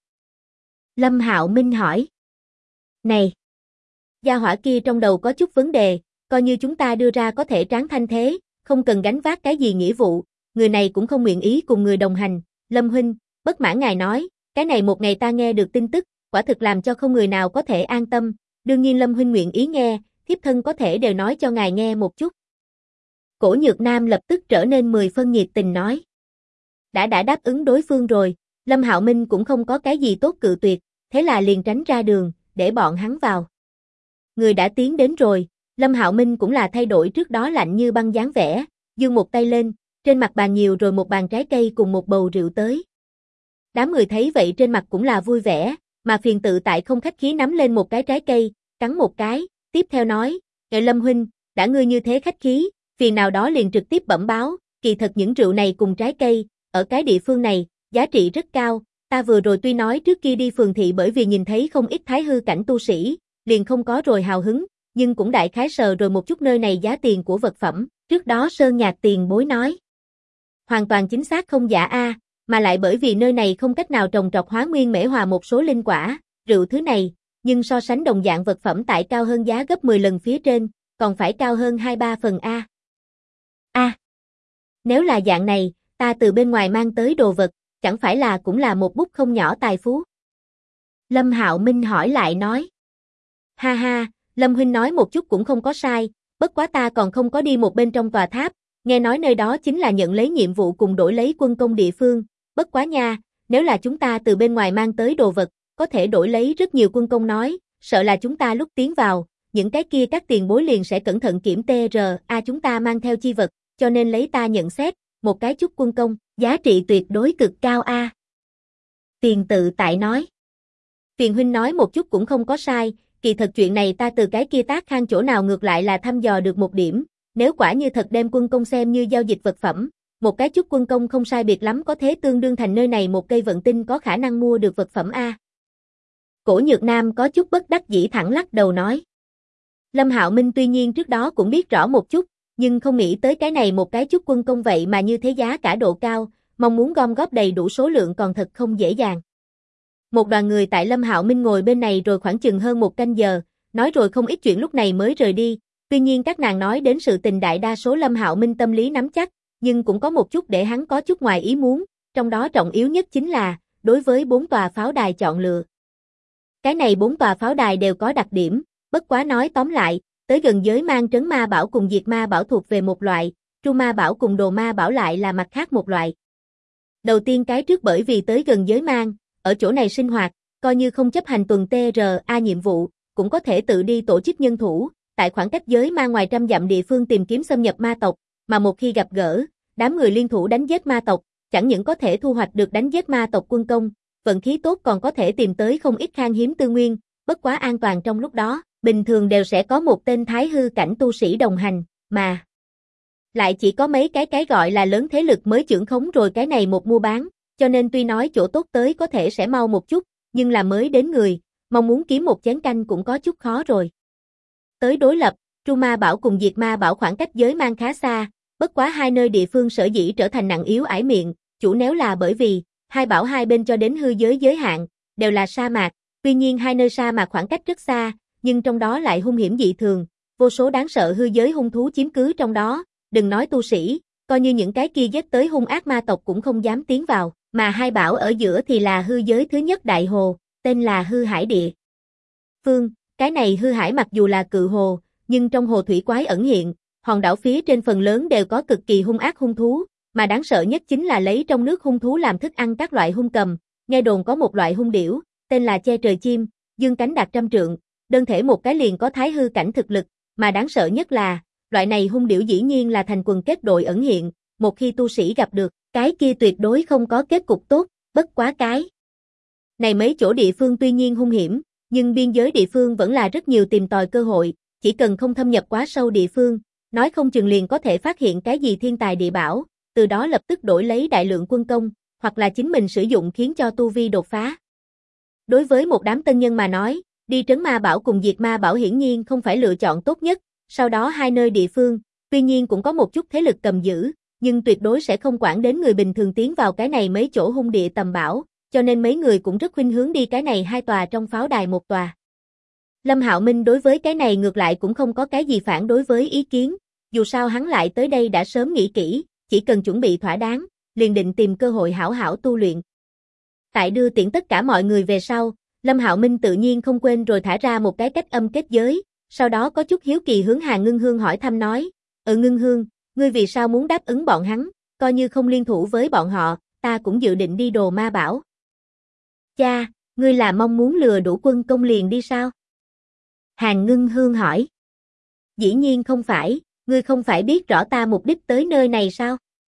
Lâm Hạo Minh hỏi. Này! Gia hỏa kia trong đầu có chút vấn đề, coi như chúng ta đưa ra có thể tráng thanh thế, không cần gánh vác cái gì nghĩa vụ, người này cũng không nguyện ý cùng người đồng hành. Lâm huynh, bất mãn ngài nói, cái này một ngày ta nghe được tin tức, quả thực làm cho không người nào có thể an tâm, đương nhiên Lâm huynh nguyện ý nghe, thiếp thân có thể đều nói cho ngài nghe một chút. Cổ Nhược Nam lập tức trở nên 10 phân nhiệt tình nói. Đã đáp ứng đối phương rồi, Lâm Hạo Minh cũng không có cái gì tốt cự tuyệt, thế là liền tránh ra đường, để bọn hắn vào. Người đã tiến đến rồi, Lâm Hạo Minh cũng là thay đổi trước đó lạnh như băng dáng vẻ, giương một tay lên, trên mặt bàn nhiều rồi một bàn trái cây cùng một bầu rượu tới. Đám người thấy vậy trên mặt cũng là vui vẻ, mà phiền tự tại không khách khí nắm lên một cái trái cây, cắn một cái, tiếp theo nói, Lâm huynh, đã ngươi như thế khách khí, phiền nào đó liền trực tiếp bẩm báo, kỳ thật những rượu này cùng trái cây, ở cái địa phương này, giá trị rất cao, ta vừa rồi tuy nói trước kia đi phường thị bởi vì nhìn thấy không ít thái hư cảnh tu sĩ, liền không có rồi hào hứng, nhưng cũng đại khái sờ rồi một chút nơi này giá tiền của vật phẩm, trước đó Sơn Nhạc tiền bối nói. Hoàn toàn chính xác không giả a, mà lại bởi vì nơi này không cách nào trồng trọt hóa nguyên mễ hòa một số linh quả, rượu thứ này, nhưng so sánh đồng dạng vật phẩm tại cao hơn giá gấp 10 lần phía trên, còn phải cao hơn 2-3 phần a. Nếu là dạng này, ta từ bên ngoài mang tới đồ vật, chẳng phải là cũng là một bút không nhỏ tài phú. Lâm Hạo Minh hỏi lại nói. Ha ha, Lâm huynh nói một chút cũng không có sai, bất quá ta còn không có đi một bên trong tòa tháp, nghe nói nơi đó chính là nhận lấy nhiệm vụ cùng đổi lấy quân công địa phương, bất quá nha, nếu là chúng ta từ bên ngoài mang tới đồ vật, có thể đổi lấy rất nhiều quân công nói, sợ là chúng ta lúc tiến vào, những cái kia các tiền bối liền sẽ cẩn thận kiểm TRA chúng ta mang theo chi vật, cho nên lấy ta nhận xét, một cái chút quân công, giá trị tuyệt đối cực cao a. Tiền tự tại nói. Tiền huynh nói một chút cũng không có sai, kỳ thật chuyện này ta từ cái kia Tác Khang chỗ nào ngược lại là thăm dò được một điểm, nếu quả như thật đem quân công xem như giao dịch vật phẩm, một cái chút quân công không sai biệt lắm có thế tương đương thành nơi này một cây vận tinh có khả năng mua được vật phẩm a. Cổ Nhược Nam có chút bất đắc dĩ thẳng lắc đầu nói. Lâm Hạo Minh tuy nhiên trước đó cũng biết rõ một chút, nhưng không nghĩ tới cái này một cái chút quân công vậy mà như thế giá cả độ cao, mong muốn gom góp đầy đủ số lượng còn thật không dễ dàng. Một đoàn người tại Lâm Hạo Minh ngồi bên này rồi khoảng chừng hơn một canh giờ, nói rồi không ít chuyện lúc này mới rời đi, tuy nhiên các nàng nói đến sự tình đại đa số Lâm Hạo Minh tâm lý nắm chắc, nhưng cũng có một chút để hắn có chút ngoài ý muốn, trong đó trọng yếu nhất chính là, đối với 4 tòa pháo đài chọn lựa. Cái này 4 tòa pháo đài đều có đặc điểm, bất quá nói tóm lại, tới gần giới mang trấn ma bảo cùng diệt ma bảo thuộc về một loại, tru ma bảo cùng đồ ma bảo lại là mặt khác một loại. Đầu tiên cái trước bởi vì tới gần giới mang, ở chỗ này sinh hoạt, coi như không chấp hành tuần TRA nhiệm vụ, cũng có thể tự đi tổ chức nhân thủ, tại khoảng cách giới mang ngoài trăm dặm địa phương tìm kiếm xâm nhập ma tộc, mà một khi gặp gỡ, đám người liên thủ đánh giết ma tộc, chẳng những có thể thu hoạch được đánh giết ma tộc quân công, vận khí tốt còn có thể tìm tới không ít khan hiếm tư nguyên, bất quá an toàn trong lúc đó, bình thường đều sẽ có một tên thái hư cảnh tu sĩ đồng hành, mà lại chỉ có mấy cái gọi là lớn thế lực mới chưởng khống rồi cái này một mua bán, cho nên tuy nói chỗ tốt tới có thể sẽ mau một chút, nhưng là mới đến người, mong muốn kiếm một chén canh cũng có chút khó rồi. Tới đối lập, tru ma bảo cùng diệt ma bảo khoảng cách giới mang khá xa, bất quá hai nơi địa phương sở dĩ trở thành nặng yếu ải miệng, chủ nếu là bởi vì, hai bảo hai bên cho đến hư giới giới hạn, đều là sa mạc, tuy nhiên hai nơi sa mạc khoảng cách rất xa, nhưng trong đó lại hung hiểm dị thường, vô số đáng sợ hư giới hung thú chiếm cứ trong đó, đừng nói tu sĩ, coi như những cái kia giết tới hung ác ma tộc cũng không dám tiến vào, mà hai bảo ở giữa thì là hư giới thứ nhất đại hồ, tên là Hư Hải Địa. Phương, cái này hư hải mặc dù là cự hồ, nhưng trong hồ thủy quái ẩn hiện, hòn đảo phía trên phần lớn đều có cực kỳ hung ác hung thú, mà đáng sợ nhất chính là lấy trong nước hung thú làm thức ăn các loại hung cầm, nghe đồn có một loại hung điểu, tên là che trời chim, dương cánh đạt 100 trượng, đơn thể một cái liền có thái hư cảnh thực lực, mà đáng sợ nhất là, loại này hung điểu dĩ nhiên là thành quần kết đội ẩn hiện, một khi tu sĩ gặp được, cái kia tuyệt đối không có kết cục tốt, bất quá cái này mấy chỗ địa phương tuy nhiên hung hiểm, nhưng biên giới địa phương vẫn là rất nhiều tìm tòi cơ hội, chỉ cần không thâm nhập quá sâu địa phương, nói không chừng liền có thể phát hiện cái gì thiên tài địa bảo, từ đó lập tức đổi lấy đại lượng quân công, hoặc là chính mình sử dụng khiến cho tu vi đột phá. Đối với một đám tân nhân mà nói, đi trấn ma bảo cùng diệt ma bảo hiển nhiên không phải lựa chọn tốt nhất, sau đó hai nơi địa phương, tuy nhiên cũng có một chút thế lực cầm giữ, nhưng tuyệt đối sẽ không quản đến người bình thường tiến vào cái này mấy chỗ hung địa tầm bảo, cho nên mấy người cũng rất khuynh hướng đi cái này hai tòa trong pháo đài một tòa. Lâm Hạo Minh đối với cái này ngược lại cũng không có cái gì phản đối với ý kiến, dù sao hắn lại tới đây đã sớm nghĩ kỹ, chỉ cần chuẩn bị thỏa đáng, liền định tìm cơ hội hảo hảo tu luyện. Tại đưa tiễn tất cả mọi người về sau, Lâm Hạo Minh tự nhiên không quên rồi thả ra một cái cách âm kết giới, sau đó có chút hiếu kỳ hướng Hàn Ngưng Hương hỏi thăm nói, Ngưng Hương, ngươi vì sao muốn đáp ứng bọn hắn, coi như không liên thủ với bọn họ, ta cũng dự định đi Đồ Ma Bảo. Cha, ngươi là mong muốn lừa đủ quân công liền đi sao? Hàn Ngưng Hương hỏi. Dĩ nhiên không phải, ngươi không phải biết rõ ta mục đích tới nơi này sao?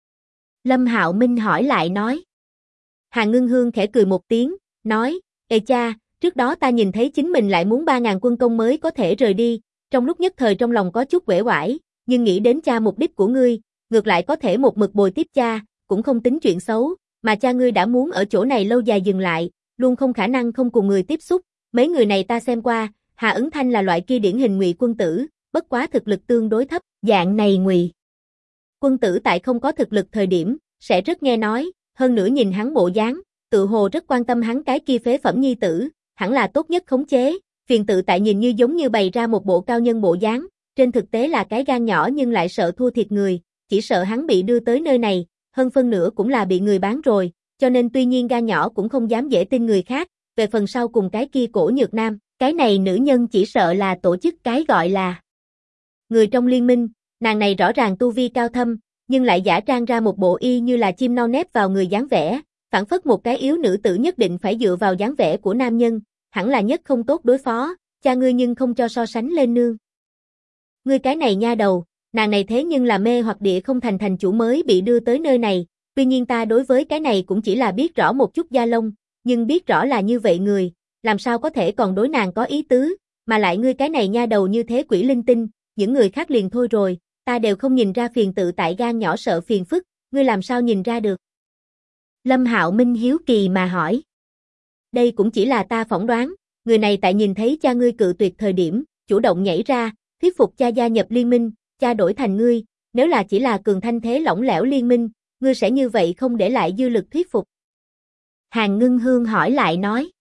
Lâm Hạo Minh hỏi lại nói. Hàn Ngưng Hương khẽ cười một tiếng, nói, Ê cha, trước đó ta nhìn thấy chính mình lại muốn 3.000 quân công mới có thể rời đi, trong lúc nhất thời trong lòng có chút uể oải, nhưng nghĩ đến cha mục đích của ngươi, ngược lại có thể một mực bồi tiếp cha, cũng không tính chuyện xấu, mà cha ngươi đã muốn ở chỗ này lâu dài dừng lại, luôn không khả năng không cùng người tiếp xúc, mấy người này ta xem qua, Hà Ấn Thanh là loại kia điển hình Ngụy quân tử, bất quá thực lực tương đối thấp, dạng này Ngụy quân tử tại không có thực lực thời điểm, sẽ rất nghe nói, hơn nữa nhìn hắn bộ dáng, tự hồ rất quan tâm hắn cái kia phế phẩm nhi tử, hẳn là tốt nhất khống chế, phiền tự tại nhìn như giống như bày ra một bộ cao nhân bộ dáng, trên thực tế là cái gan nhỏ nhưng lại sợ thua thiệt người, chỉ sợ hắn bị đưa tới nơi này, hơn phân nửa cũng là bị người bán rồi, cho nên tuy nhiên gan nhỏ cũng không dám dễ tin người khác, về phần sau cùng cái kia Cổ Nhược Nam, cái này nữ nhân chỉ sợ là tổ chức cái gọi là người trong liên minh, nàng này rõ ràng tu vi cao thâm, nhưng lại giả trang ra một bộ y như là chim non nép vào người dáng vẻ, phản phất một cái yếu nữ tử nhất định phải dựa vào dáng vẻ của nam nhân, hẳn là nhất không tốt đối phó, cha ngươi nhưng không cho so sánh lên nương. Ngươi cái này nha đầu, nàng này thế nhưng là mê hoặc địa không thành thành chủ mới bị đưa tới nơi này, tuy nhiên ta đối với cái này cũng chỉ là biết rõ một chút da lông, nhưng biết rõ là như vậy người, làm sao có thể còn đối nàng có ý tứ, mà lại ngươi cái này nha đầu như thế quỷ linh tinh, những người khác liền thôi rồi, ta đều không nhìn ra phiền tự tại gan nhỏ sợ phiền phức, ngươi làm sao nhìn ra được? Lâm Hạo Minh hiếu kỳ mà hỏi. Đây cũng chỉ là ta phỏng đoán, người này tại nhìn thấy cha ngươi cự tuyệt thời điểm, chủ động nhảy ra, thuyết phục cha gia nhập liên minh, cha đổi thành ngươi, nếu là chỉ là cường thanh thế lỏng lẻo liên minh, ngươi sẽ như vậy không để lại dư lực thuyết phục. Hàn Ngưng Hương hỏi lại nói.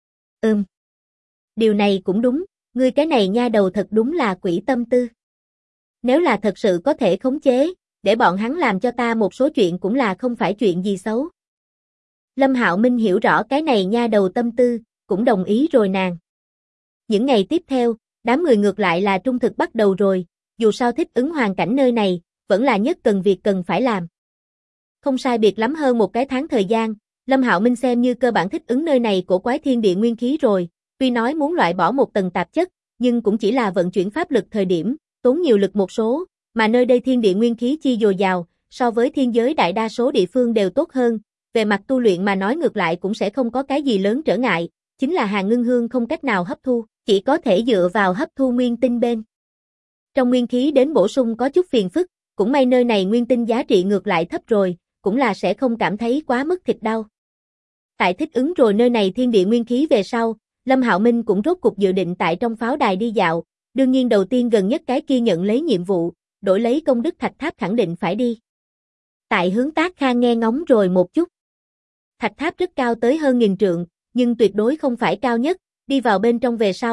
Điều này cũng đúng, ngươi cái này nha đầu thật đúng là quỷ tâm tư. Nếu là thật sự có thể khống chế, để bọn hắn làm cho ta một số chuyện cũng là không phải chuyện gì xấu. Lâm Hạo Minh hiểu rõ cái này nha đầu tâm tư, cũng đồng ý rồi nàng. Những ngày tiếp theo, đám người ngược lại là trung thực bắt đầu rồi, dù sao thích ứng hoàn cảnh nơi này, vẫn là nhất cần việc cần phải làm. Không sai biệt lắm hơn một cái tháng thời gian, Lâm Hạo Minh xem như cơ bản thích ứng nơi này của quái thiên địa nguyên khí rồi, tuy nói muốn loại bỏ một tầng tạp chất, nhưng cũng chỉ là vận chuyển pháp lực thời điểm, tốn nhiều lực một số, mà nơi đây thiên địa nguyên khí chi dồi dào, so với thiên giới đại đa số địa phương đều tốt hơn, về mặt tu luyện mà nói ngược lại cũng sẽ không có cái gì lớn trở ngại, chính là Hàn Ngưng Hương không cách nào hấp thu, chỉ có thể dựa vào hấp thu nguyên tinh bên trong nguyên khí đến bổ sung có chút phiền phức, cũng may nơi này nguyên tinh giá trị ngược lại thấp rồi, cũng là sẽ không cảm thấy quá mức thịt đau. Tại thích ứng rồi nơi này thiên địa nguyên khí về sau, Lâm Hạo Minh cũng rốt cục dự định tại trong pháo đài đi dạo, đương nhiên đầu tiên gần nhất cái kia nhận lấy nhiệm vụ, đổi lấy công đức thạch tháp khẳng định phải đi. Tại hướng Tác Khang nghe ngóng rồi một chút. Thạch tháp rất cao tới hơn 1000 trượng, nhưng tuyệt đối không phải cao nhất, đi vào bên trong về sau,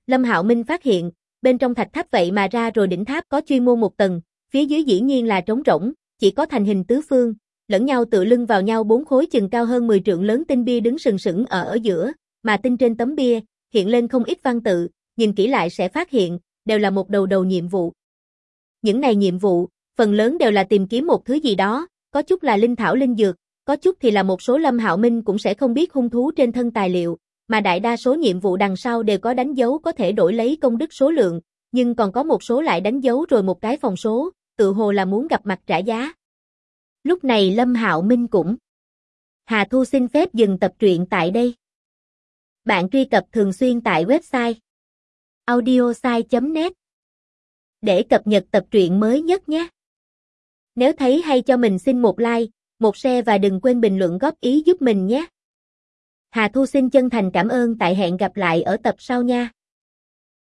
Lâm Hạo Minh phát hiện, bên trong thạch tháp vậy mà ra rồi đỉnh tháp có chuyên môn một tầng, phía dưới dĩ nhiên là trống rỗng, chỉ có thành hình tứ phương, lẫn nhau tựa lưng vào nhau 4 khối chừng cao hơn 10 trượng lớn tinh bia đứng sừng sững ở giữa, mà tinh trên tấm bia hiện lên không ít văn tự, nhìn kỹ lại sẽ phát hiện, đều là một đầu nhiệm vụ. Những này nhiệm vụ, phần lớn đều là tìm kiếm một thứ gì đó, có chút là linh thảo linh dược, có chút thì là một số Lâm Hạo Minh cũng sẽ không biết hung thú trên thân tài liệu, mà đại đa số nhiệm vụ đằng sau đều có đánh dấu có thể đổi lấy công đức số lượng, nhưng còn có một số lại đánh dấu rồi một cái phòng số, tự hồ là muốn gặp mặt trả giá. Lúc này Lâm Hạo Minh cũng. Hà Thu xin phép dừng tập truyện tại đây. Bạn truy cập thường xuyên tại website audiosai.net để cập nhật tập truyện mới nhất nhé. Nếu thấy hay cho mình xin một like, một share và đừng quên bình luận góp ý giúp mình nhé. Hà Thu xin chân thành cảm ơn, tại hẹn gặp lại ở tập sau nha.